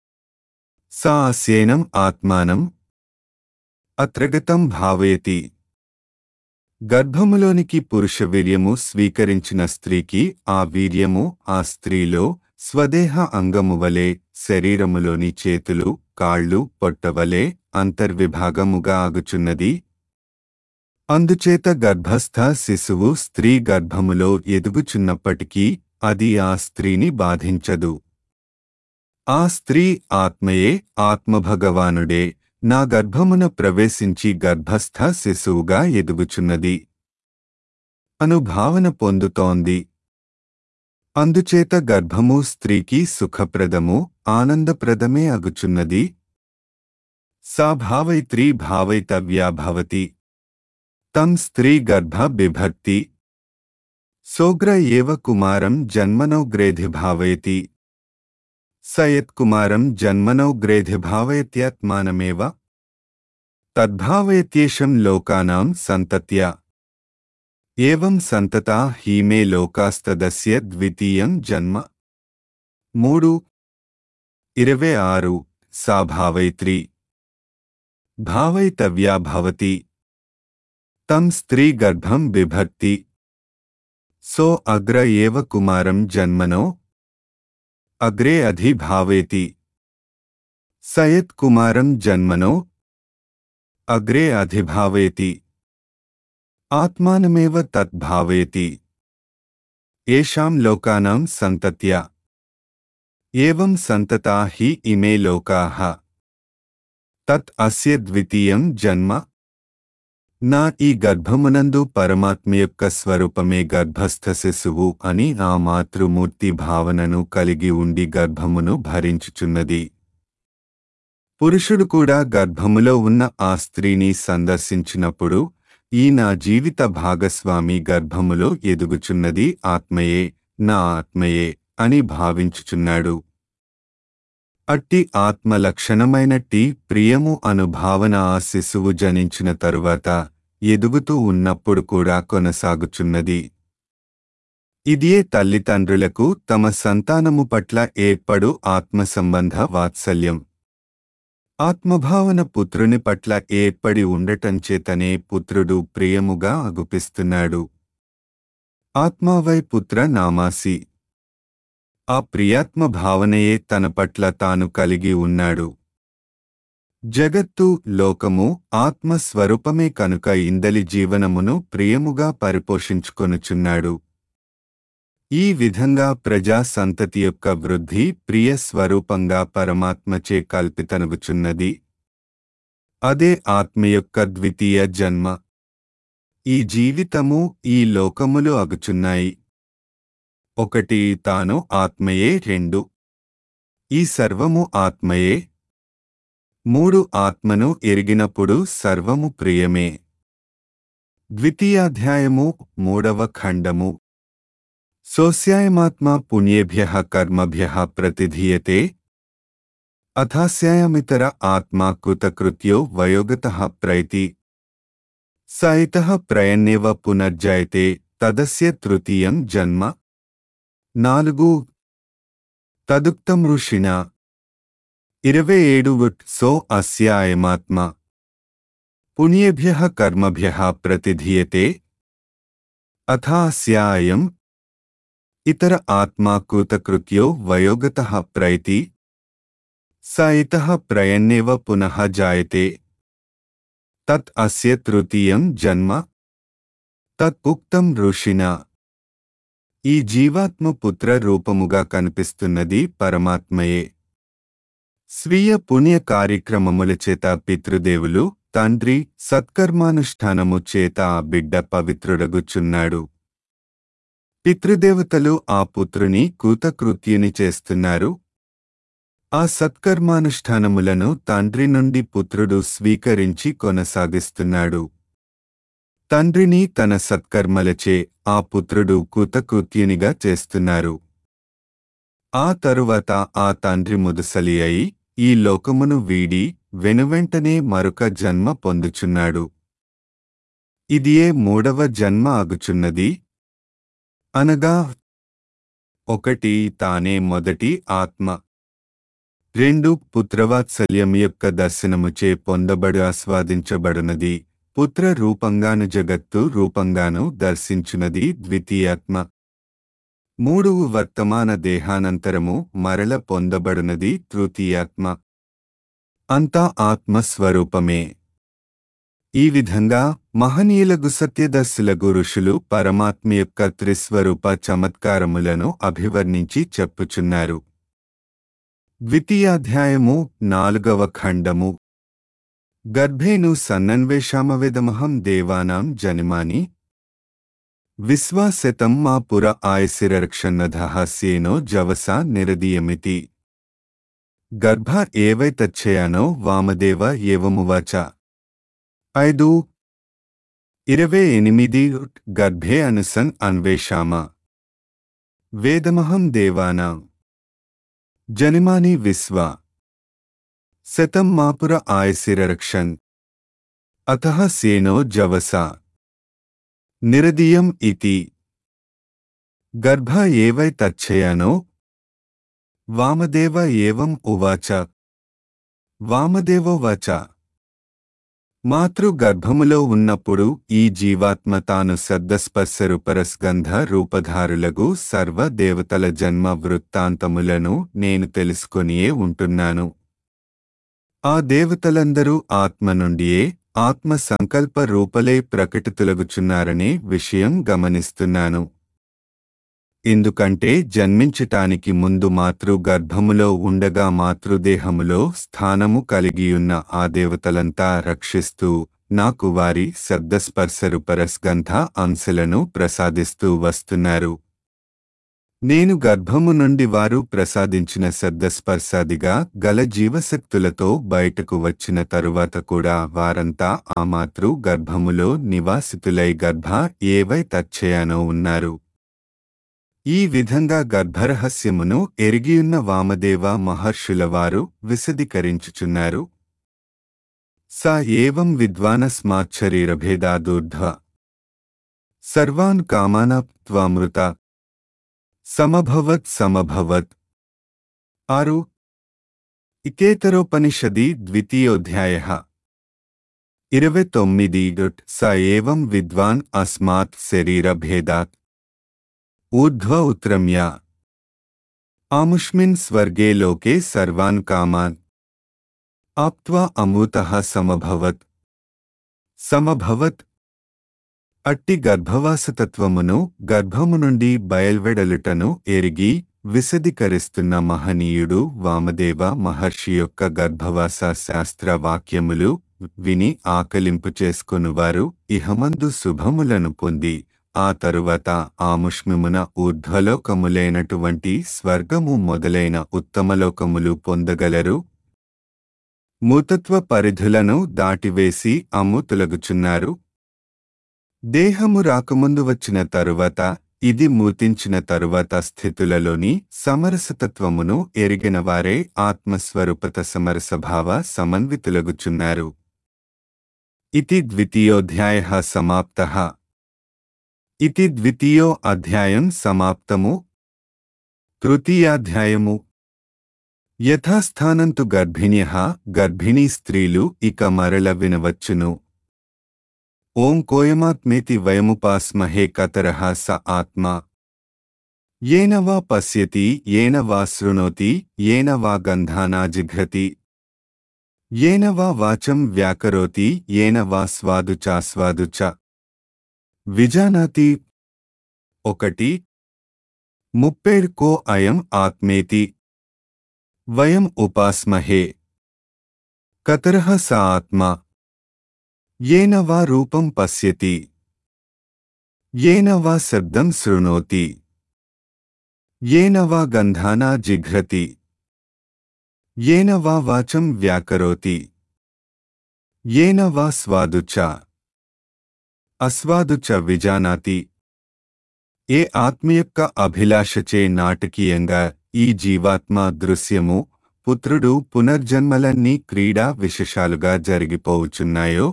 సా అస్యేనం ఆత్మానం అత్రగతం భావయతి. గర్భములోనికి పురుష వీర్యము స్వీకరించిన స్త్రీకి ఆ వీర్యము ఆ స్త్రీలో స్వదేహ అంగము వలె శరీరములోని చేతులు కాళ్ళు పొట్టవలె అంతర్విభాగముగా ఆగుచున్నది. అందుచేత గర్భస్థ శిశువు స్త్రీ గర్భములో ఎదుగుచున్నప్పటికీ అది ఆ స్త్రీని బాధించదు. ఆ స్త్రీ ఆత్మయే ఆత్మభగవానుడే నా గర్భమున ప్రవేశించి గర్భస్థ శిశువుగా ఎదుగుచున్నది అను భావన పొందుతోంది. అందుచేత గర్భము స్త్రీకి సుఖప్రదము ఆనందప్రదమే అగుచున్నది. సా భావైత్రీ భావైతవ్యా భవతి తం స్త్రీ గర్భ బిభర్తి సోగ్ర ఏవ కుమారం జన్మనోగ్రేధి భావయతి స యత్కుమారం జన్మనోగ్రేధి భావయత్యాత్మానమేవ తద్భావయత్యేషం లోకానాం సంతత్యా ఏవం సంతతా హీమే లోకాస్తదస్య ద్వితీయం జన్మ. మూడు ఇరవై ఆరు సా భావైత్రీ భావైతవ్యా భవతి తం స్త్రీ గర్భం బిభర్తి సో అగ్ర ఏవ కుమారం జన్మనో అగ్రే అధి భావేతి స యత్ కుమారం జన్మనో అగ్రే అధిభావేతి ఆత్మానమేవ తత్ భావేతి ఏషాం లోకానాం సంతత్యా ఏవం సంతతా హి ఇమే లోకాః తత్ అస్య ద్వితీయం జన్మ. నా ఈ గర్భమునందు పరమాత్మ యొక్క స్వరూపమే గర్భస్థ శిశువు అని ఆ మాతృమూర్తి భావనను కలిగి ఉండి గర్భమును భరించుచున్నది. పురుషుడు కూడా గర్భములో ఉన్న ఆ స్త్రీని సందర్శించినప్పుడు ఈ నా జీవిత భాగస్వామి గర్భములో ఎదుగుచున్నది ఆత్మయే నా ఆత్మయే అని భావించుచున్నాడు. అట్టి ఆత్మ లక్షణమైనట్టి ప్రియము అను భావన ఆ శిశువు జనించిన తరువాత ఎదుగుతూ ఉన్నప్పుడు కూడా కొనసాగుచున్నది. ఇదియే తల్లిదండ్రులకు తమ సంతానము పట్ల ఏర్పడు ఆత్మసంబంధ వాత్సల్యం. ఆత్మభావన పుత్రుని పట్ల ఏర్పడి ఉండటంచేతనే పుత్రుడు ప్రియముగా అగుపిస్తున్నాడు. ఆత్మావై పుత్ర నామాసి ఆ ప్రియాత్మ భావనయే తన పట్ల తాను కలిగి ఉన్నాడు. జగత్తు, లోకము ఆత్మస్వరూపమే కనుక ఇందలి జీవనమును ప్రియముగా పరిపోషించుకొనుచున్నాడు. ఈ విధంగా ప్రజా సంతతి యొక్క వృద్ధి ప్రియ స్వరూపంగా పరమాత్మచే కల్పితనగుచున్నది. అదే ఆత్మ యొక్క ద్వితీయ జన్మ. ఈ జీవితము, ఈ లోకములు అగుచున్నాయి. ఒకటి తాను ఆత్మయే, రెండు ఈ సర్వము ఆత్మయే, మూడు ఆత్మను ఎరిగినప్పుడు సర్వము ప్రియమే. ద్వితీయాధ్యాయము, మూడవ ఖండము. సోస్యాయమాత్మా పుణ్యేభ్యః కర్మభ్యః ప్రతిధీయతే అథాస్యాయమితర ఆత్మా కృతకృత్యో వయోగతః ప్రైతి స ఇతః ప్రయన్నేవ పునర్జయతే తదస్య తృతీయం జన్మ. నాలుగు తదుక్తం ఋషిణా. ఇరవై ఏడు సో అస్య అయమాత్మ పుణ్యేభ్యః కర్మభ్యః ప్రతిధీయతే అథా అస్య అయం ఇతర ఆత్మా కృతకృత్యో వయోగతః ప్రైతి స ఇతః ప్రయన్నేవ పునః జాయతే తత్ అస్య తృతీయం జన్మ. తత్ ఉక్తం ఋషిణా. ఈ జీవాత్మ పుత్ర రూపముగా కనిపిస్తున్నది పరమాత్మయే. స్వీయ పుణ్య కార్యక్రమముల చేత పితృదేవులు, తండ్రి సత్కర్మానుష్ఠానము చేత ఆ బిడ్డ పవిత్రుడగుచున్నాడు. పితృదేవతలు ఆ పుత్రుని కృతకృత్యుని చేస్తున్నారు. ఆ సత్కర్మానుష్ఠానములను తండ్రి నుండి పుత్రుడు స్వీకరించి కొనసాగిస్తున్నాడు. తండ్రిని తన సత్కర్మలచే ఆ పుత్రుడు కృతకృత్యునిగా చేస్తున్నారు. ఆ తరువాత ఆ తండ్రి ముదుసలి అయి ఈ లోకమును వీడి వెనువెంటనే మరొక జన్మ పొందుచున్నాడు. ఇదియే మూడవ జన్మ అగుచున్నది. అనగా ఒకటి తానే మొదటి ఆత్మ, రెండు పుత్రవాత్సల్యం యొక్క దర్శనముచే పొందబడు ఆస్వాదించబడునది, పుత్ర రూపంగాను జగత్తు రూపంగాను దర్శించునది ద్వితీయాత్మ, మూడు వర్తమాన దేహానంతరము మరల పొందబడునది తృతీయాత్మ. అంతా ఆత్మస్వరూపమే. ఈ విధంగా మహనీయులగు సత్యదర్శులగు ఋషులు పరమాత్మ యొక్క త్రిస్వరూప చమత్కారములను అభివర్ణించి చెప్పుచున్నారు. ద్వితీయాధ్యాయము, నాలుగవ ఖండము. గర్భేను సన్నన్వేషామవేదమహం దేవానాం జనిమాని విశ్వాశతం మా పుర ఆయసిరక్షన్నధః సేనో జవసా నిరదీయమితి. గర్భ ఏవైతచ్ఛయానో వామదేవ ఏవమువాచ. ఐదు ఇరవై ఎనిమిది గర్భే అనుసన్ అన్వేషామ వేదమహం దేవానాం జనిమాని విశ్వ శతం మాపుర ఆయసిరరక్షన్ అతః సేనో జవసా నిరదీయం ఇతి. గర్భ ఏవైతచ్ఛయానో వామదేవ ఏవం ఉవాచ. వామదేవోవాచ. మాతృగర్భములో ఉన్నప్పుడు ఈ జీవాత్మ తాను శబ్దస్పర్శరూపరస్గంధ రూపధారులగు సర్వ దేవతల జన్మ వృత్తాంతములను నేను తెలుసుకొనియే ఉంటున్నాను. ఆ దేవతలందరూ ఆత్మ నుండియే ఆత్మ సంకల్ప రూపలై ప్రకటితులగుచున్నారనే విషయం గమనిస్తున్నాను. ఎందుకంటే జన్మించటానికి ముందు మాతృ గర్భములో ఉండగా మాతృదేహములో స్థానము కలిగియున్న ఆ దేవతలంతా రక్షిస్తూ నాకు వారి శబ్దస్పర్శరూపరస్గంధ అంశలను ప్రసాదిస్తూ వస్తున్నారు. నేను గర్భము నుండి వారు ప్రసాదించిన శబ్దస్పర్శాదిగా గల జీవశక్తులతో బయటకు వచ్చిన తరువాత కూడా వారంతా ఆ మాతృ గర్భములో నివాసితులై గర్భ ఏవైతచ్ఛయానో ఉన్నారు. ఈ విధంగా గర్భరహస్యమును ఎరిగియున్న వామదేవ మహర్షులవారు విశదీకరించుచున్నారు. స ఏవం విద్వానస్మాచ్చరీరభేదాదూర్ధ్వ సర్వాన్ కామానాప్త్వామృత సమభవత్ సమభవత్. ఆరు ఇకేతరోపనిషది ద్వితీయోధ్యాయః. ఇరవై తొమ్మిది స ఏవం విద్వాన్ అస్మాత్ శరీరభేదాత్ ఊర్ధ్వ ఉత్రమ్య ఆముష్మిన్ స్వర్గే లోకే సర్వాన్ కామాన్ ఆప్త్వా అమూతః సమభవత్ సమభవత్ అట్టి గర్భవాసతత్వమును గర్భము నుండి బయల్వెడలుటను ఎరిగి విశదీకరిస్తున్న మహనీయుడు వామదేవ మహర్షి యొక్క గర్భవాస శాస్త్ర వాక్యములు విని ఆకలింపు చేసుకొనువారు ఇహమందు శుభములను పొంది ఆ తరువాత ఆముష్మిమున ఊర్ధ్వలోకములైనటువంటి స్వర్గము మొదలైన ఉత్తమలోకములు పొందగలరు. మూతత్వ పరిధులను దాటివేసి అమ్ము తొలగుచున్నారు. దేహము రాకముందు వచ్చిన తరువాత ఇది మూర్తించిన తరువాత స్థితులలోని సమరసతత్వమును ఎరిగినవారే ఆత్మస్వరూపత సమరసభావ సమన్వితులగుచున్నారు. ఇతి ద్వితీయోధ్యాయః సమాప్తః. ఇతి ద్వితీయో అధ్యాయం సమాప్తము. తృతీయాధ్యాయము. యథాస్థానంతు గర్భిణ్యః గర్భిణీ స్త్రీలు ఇక మరల వినవచ్చును. ఓం కోయమాత్మేతి వయముపాస్మహే కతరః స ఆత్మా येन वा पश्यति येन वा शृणोति येन वा गन्धानाजिघ्रति येन वा वाचं व्याकरोति येन वा स्वादु चास्वादु च विजानाति. ఒకటి ముప్పేడ్ కో అయం ఆత్మేతి వయం ఉపాస్మహే కతరః స ఆత్మా येन वा रूपं पश्यति येन वा शब्दं शृणोति येन वा गन्धाना जिघ्रति येन वा वाचं व्याकरोति येन वा स्वादु च अस्वादु च विजानाति. ఏ ఆత్మ యొక్క అభిలాషచే నాటకీయంగా ఈ జీవాత్మ దృశ్యము పుత్రుడు పునర్జన్మలన్నీ క్రీడా విశేషాలుగా జరిగిపోవుచున్నాయో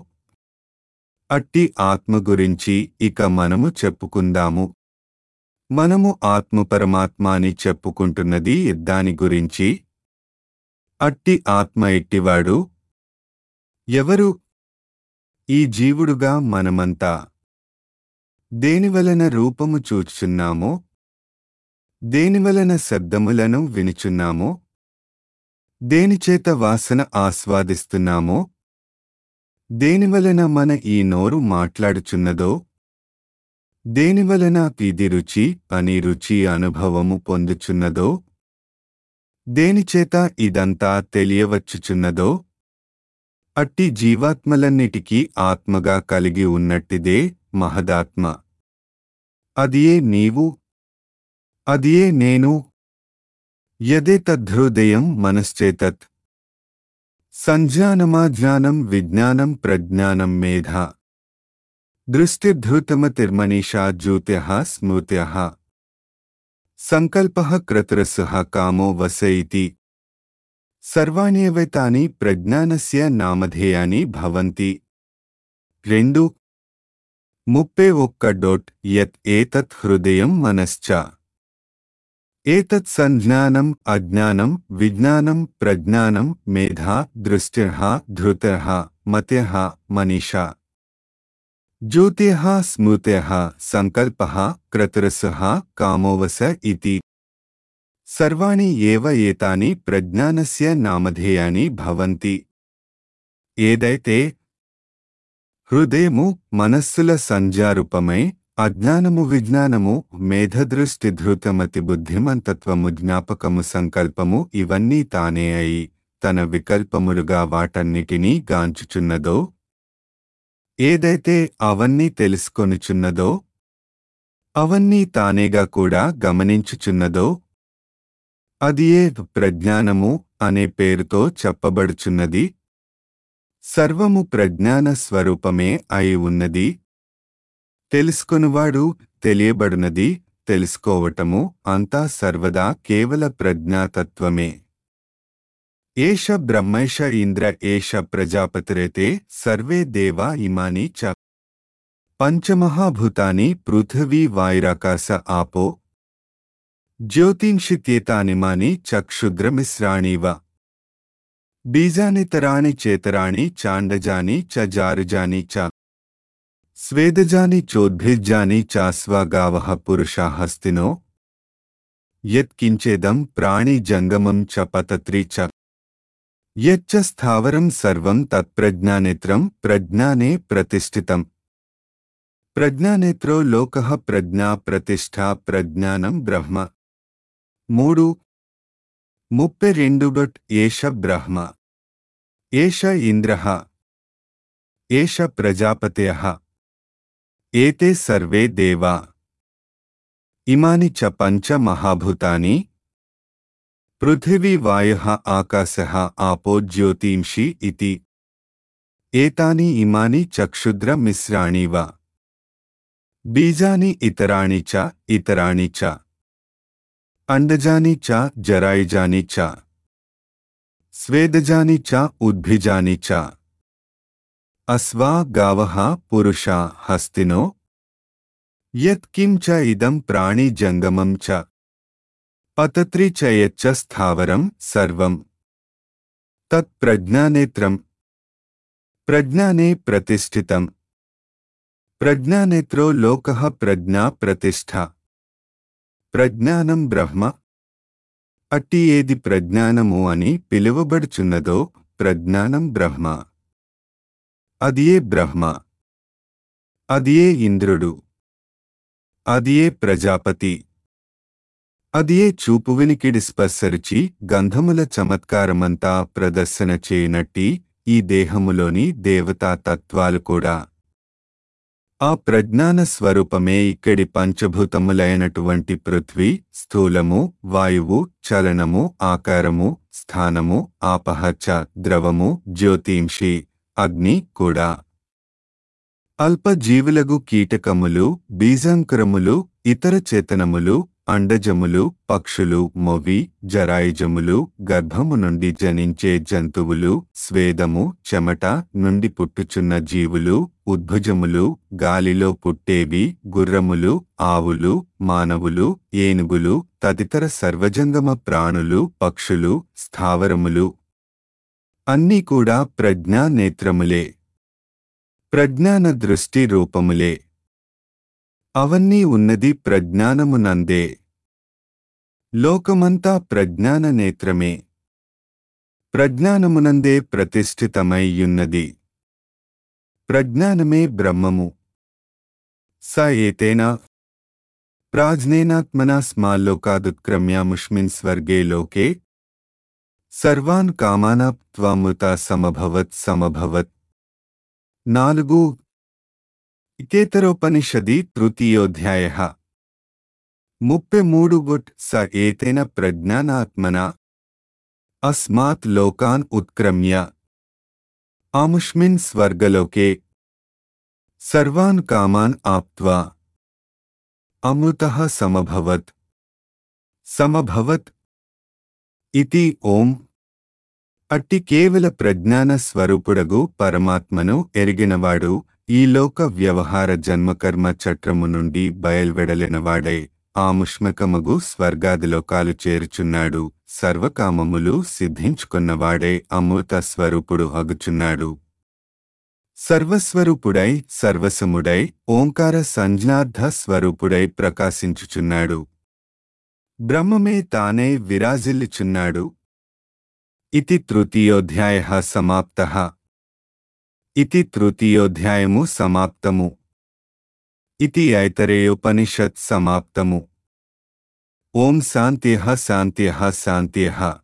అట్టి ఆత్మ గురించి ఇక మనము చెప్పుకుందాము. మనము ఆత్మ పరమాత్మ అని చెప్పుకుంటున్నది దాని గురించి. అట్టి ఆత్మ ఎట్టివాడు? ఎవరు? ఈ జీవుడుగా మనమంతా దేనివలన రూపము చూచుచున్నామో, దేనివలన శబ్దములను వినుచున్నామో, దేనిచేత వాసన ఆస్వాదిస్తున్నామో, దేనివలన మన ఈ నోరు మాట్లాడుచున్నదో, దేనివలన ఇది రుచి అని రుచి అనుభవము పొందుచున్నదో, దేనిచేత ఇదంతా తెలియవచ్చుచున్నదో, అట్టి జీవాత్మలన్నిటికీ ఆత్మగా కలిగి ఉన్నట్టిదే మహదాత్మ. అదియే నీవు, అదియే నేను. యదేతద్ధృదయం మనశ్చేతత్ సంజ్ఞానమాజ్ఞానం విజ్ఞానం ప్రజ్ఞానం మేధా దృష్టిర్ధృతమతిర్మనీషా జ్యోత్యః స్మృత్యః సంకల్పః క్రతురస్సః కామో వస ఇతి. సర్వాణ్యేవైతాని ప్రజ్ఞానస్య నామధేయాని భవంతి. రెండు ముప్పై ఒక్క డొట్ యత్ ఏతత్ హృదయం మనశ్చ ఏతత్ సంజ్ఞానం అజ్ఞానం విజ్ఞానం ప్రజ్ఞానం మేధా దృష్టిః ధృతః మత్యః మనీషా జ్యోతిః స్మృత్యః సంకల్పః క్రతురస్సః కామోవస ఇతి. సర్వాణి ఏవ ఏతాని ప్రజ్ఞానస్య నామధేయాని భవంతి. ఏదైతే హృదయము మనస్సుల సంజ్ఞారూపమై అజ్ఞానము విజ్ఞానము మేధదృష్టి ధృతమతి బుద్ధిమంతత్వము జ్ఞాపకము సంకల్పము ఇవన్నీ తానే అయి తన వికల్పములుగా వాటన్నిటినీ గాంచుచున్నదో, ఏదైతే అవన్నీ తెలుసుకొనుచున్నదో, అవన్నీ తానేగా కూడా గమనించుచున్నదో అదియే ప్రజ్ఞానము అనే పేరుతో చెప్పబడుచున్నది. సర్వము ప్రజ్ఞాన స్వరూపమే అయి ఉన్నది. తెలుసుకొనువాడు, తెలియబడునది, తెలుసుకోవటము అంతా సర్వదా కేవల ప్రజ్ఞాతత్వమే. ఏష బ్రహ్మైష ఇంద్ర ఏష ప్రజాపతిరేతే సర్వే దేవా ఇమాని చ పంచమహాభూతాని పృథివీ వాయురాకాశ ఆపో జ్యోతింషిత్యేతానిమాని చక్షుద్రమిశ్రాణీవ బీజానితరాణి చేతరాణి చాండజాని చ జారుజాని చ స్వేదజాని చోద్భిజ్జాని చాస్వాగావః పురుషా హస్తినో యత్కించేదం ప్రాణి జంగమం చ పతత్రి చ యచ్చ స్థావరం సర్వం తత్ప్రజ్ఞానేత్రం ప్రజ్ఞానే ప్రతిష్ఠితం. ప్రజ్ఞానేత్రో లోకః ప్రజ్ఞా ప్రతిష్ఠా ప్రజ్ఞానం బ్రహ్మ. మూడు ముప్పై రెండు డొట్ ఏష బ్రహ్మ ఏష ఇంద్రః ఏష ప్రజాపతయః ఏతే సర్వే దేవా ఇమాని చ పంచ మహాభూతాని పృథివీ వాయః ఆకాశః ఆపో జ్యోతింషి ఇతి. ఏతాని ఇమాని చ క్షుద్ర మిశ్రాణి వ బీజాని ఇతరాణి చ ఇతరాణి చ అండజాని చ జరాయుజాని చ స్వేదజాని చ ఉద్భిజాని చ అస్వా గావః పురుషా హస్తినో యత్కిం చ ఇదం ప్రాణి జంగమం చ పతత్రి చ యచ్చ స్థావరం సర్వం తత్ ప్రజ్ఞానేత్రం ప్రజ్ఞానే ప్రతిష్ఠితం. ప్రజ్ఞానేత్రో లోకః ప్రజ్ఞా ప్రతిష్ఠ ప్రజ్ఞానం బ్రహ్మ. అట్టి ఏది ప్రజ్ఞానము అని పిలువబడుచున్నదో ప్రజ్ఞానం బ్రహ్మ. అదియే బ్రహ్మ, అదియే ఇంద్రుడు, అదియే ప్రజాపతి, అదియే చూపు వినికిడి స్పర్శరుచి గంధముల చమత్కారమంతా ప్రదర్శన చేయనట్టి ఈ దేహములోని దేవతా తత్వాలు కూడా ఆ ప్రజ్ఞాన స్వరూపమే ఇక్కడి పంచభూతములైనటువంటి పృథ్వీ, స్థూలము, వాయువు, చలనము, ఆకారము, స్థానము, ఆపహ చ ద్రవము, జ్యోతింషి, అగ్ని కూడా. అల్పజీవులగు కీటకములు, బీజాంకురములు, ఇతర చేతనములు, అండజములు, పక్షులు, మొవి, జరాయుజములు, గర్భము నుండి జనించే జంతువులు, స్వేదము, చెమట నుండి పుట్టుచున్న జీవులు, ఉద్భుజములు, గాలిలో పుట్టేవి, గుర్రములు, ఆవులు, మానవులు, ఏనుగులు, తదితర సర్వజంగమ ప్రాణులు, పక్షులు, స్థావరములు అన్నీ కూడా ప్రజ్ఞా నేత్రములే, ప్రజ్ఞాన దృష్టి రూపములే. అవన్నీ ఉన్నది ప్రజ్ఞానమునందే. లోకమంతా ప్రజ్ఞాన నేత్రమే, ప్రజ్ఞానమునందే ప్రతిష్ఠితమై యున్నది. ప్రజ్ఞానమే బ్రహ్మము. స ఏతేన ప్రాజ్ఞేనాత్మనా స్మాల్లోకాదుత్క్రమ్యాముష్మిన్ స్వర్గే లోకే సర్వాన్ కామానాప్త్వామృత సమభవత్ సమభవత్. నాలుగు ఇకేతరోపనిషది తృతీయోధ్యాయః ముప్పై మూడు గుట్ స ఏతేన ప్రజ్ఞానాత్మనా అస్మాత్ లోకాన్ ఉత్క్రమ్య ఆముష్మిన్ స్వర్గలోకే సర్వాన్ కామాన్ ఆప్త్వా అమృతః సమభవత్ సమభవత్ ఇతి. ఓం. అట్టి కేవల ప్రజ్ఞాన స్వరూపుడగు పరమాత్మను ఎరిగినవాడు ఈ లోక వ్యవహార జన్మకర్మ చట్రము నుండి బయల్వెడలినవాడై ఆముష్మకమగు స్వర్గాదిలోకాలు చేరుచున్నాడు. సర్వకామములు సిద్ధించుకున్నవాడై అమృత స్వరూపుడు అగుచున్నాడు. సర్వస్వరూపుడై సర్వసముడై ఓంకార సంజ్ఞార్థ స్వరూపుడై ప్రకాశించుచున్నాడు. బ్రహ్మమే తానే విరాజిల్లుచున్నాడు. ఇతి తృతీయోధ్యాయః సమాప్తః. ఇతి తృతీయోధ్యాయము సమాప్తము. ఇతి ఐతరేయోపనిషత్ సమాప్తము. ఓం శాంత్యః శాంత్యః శాంత్యః.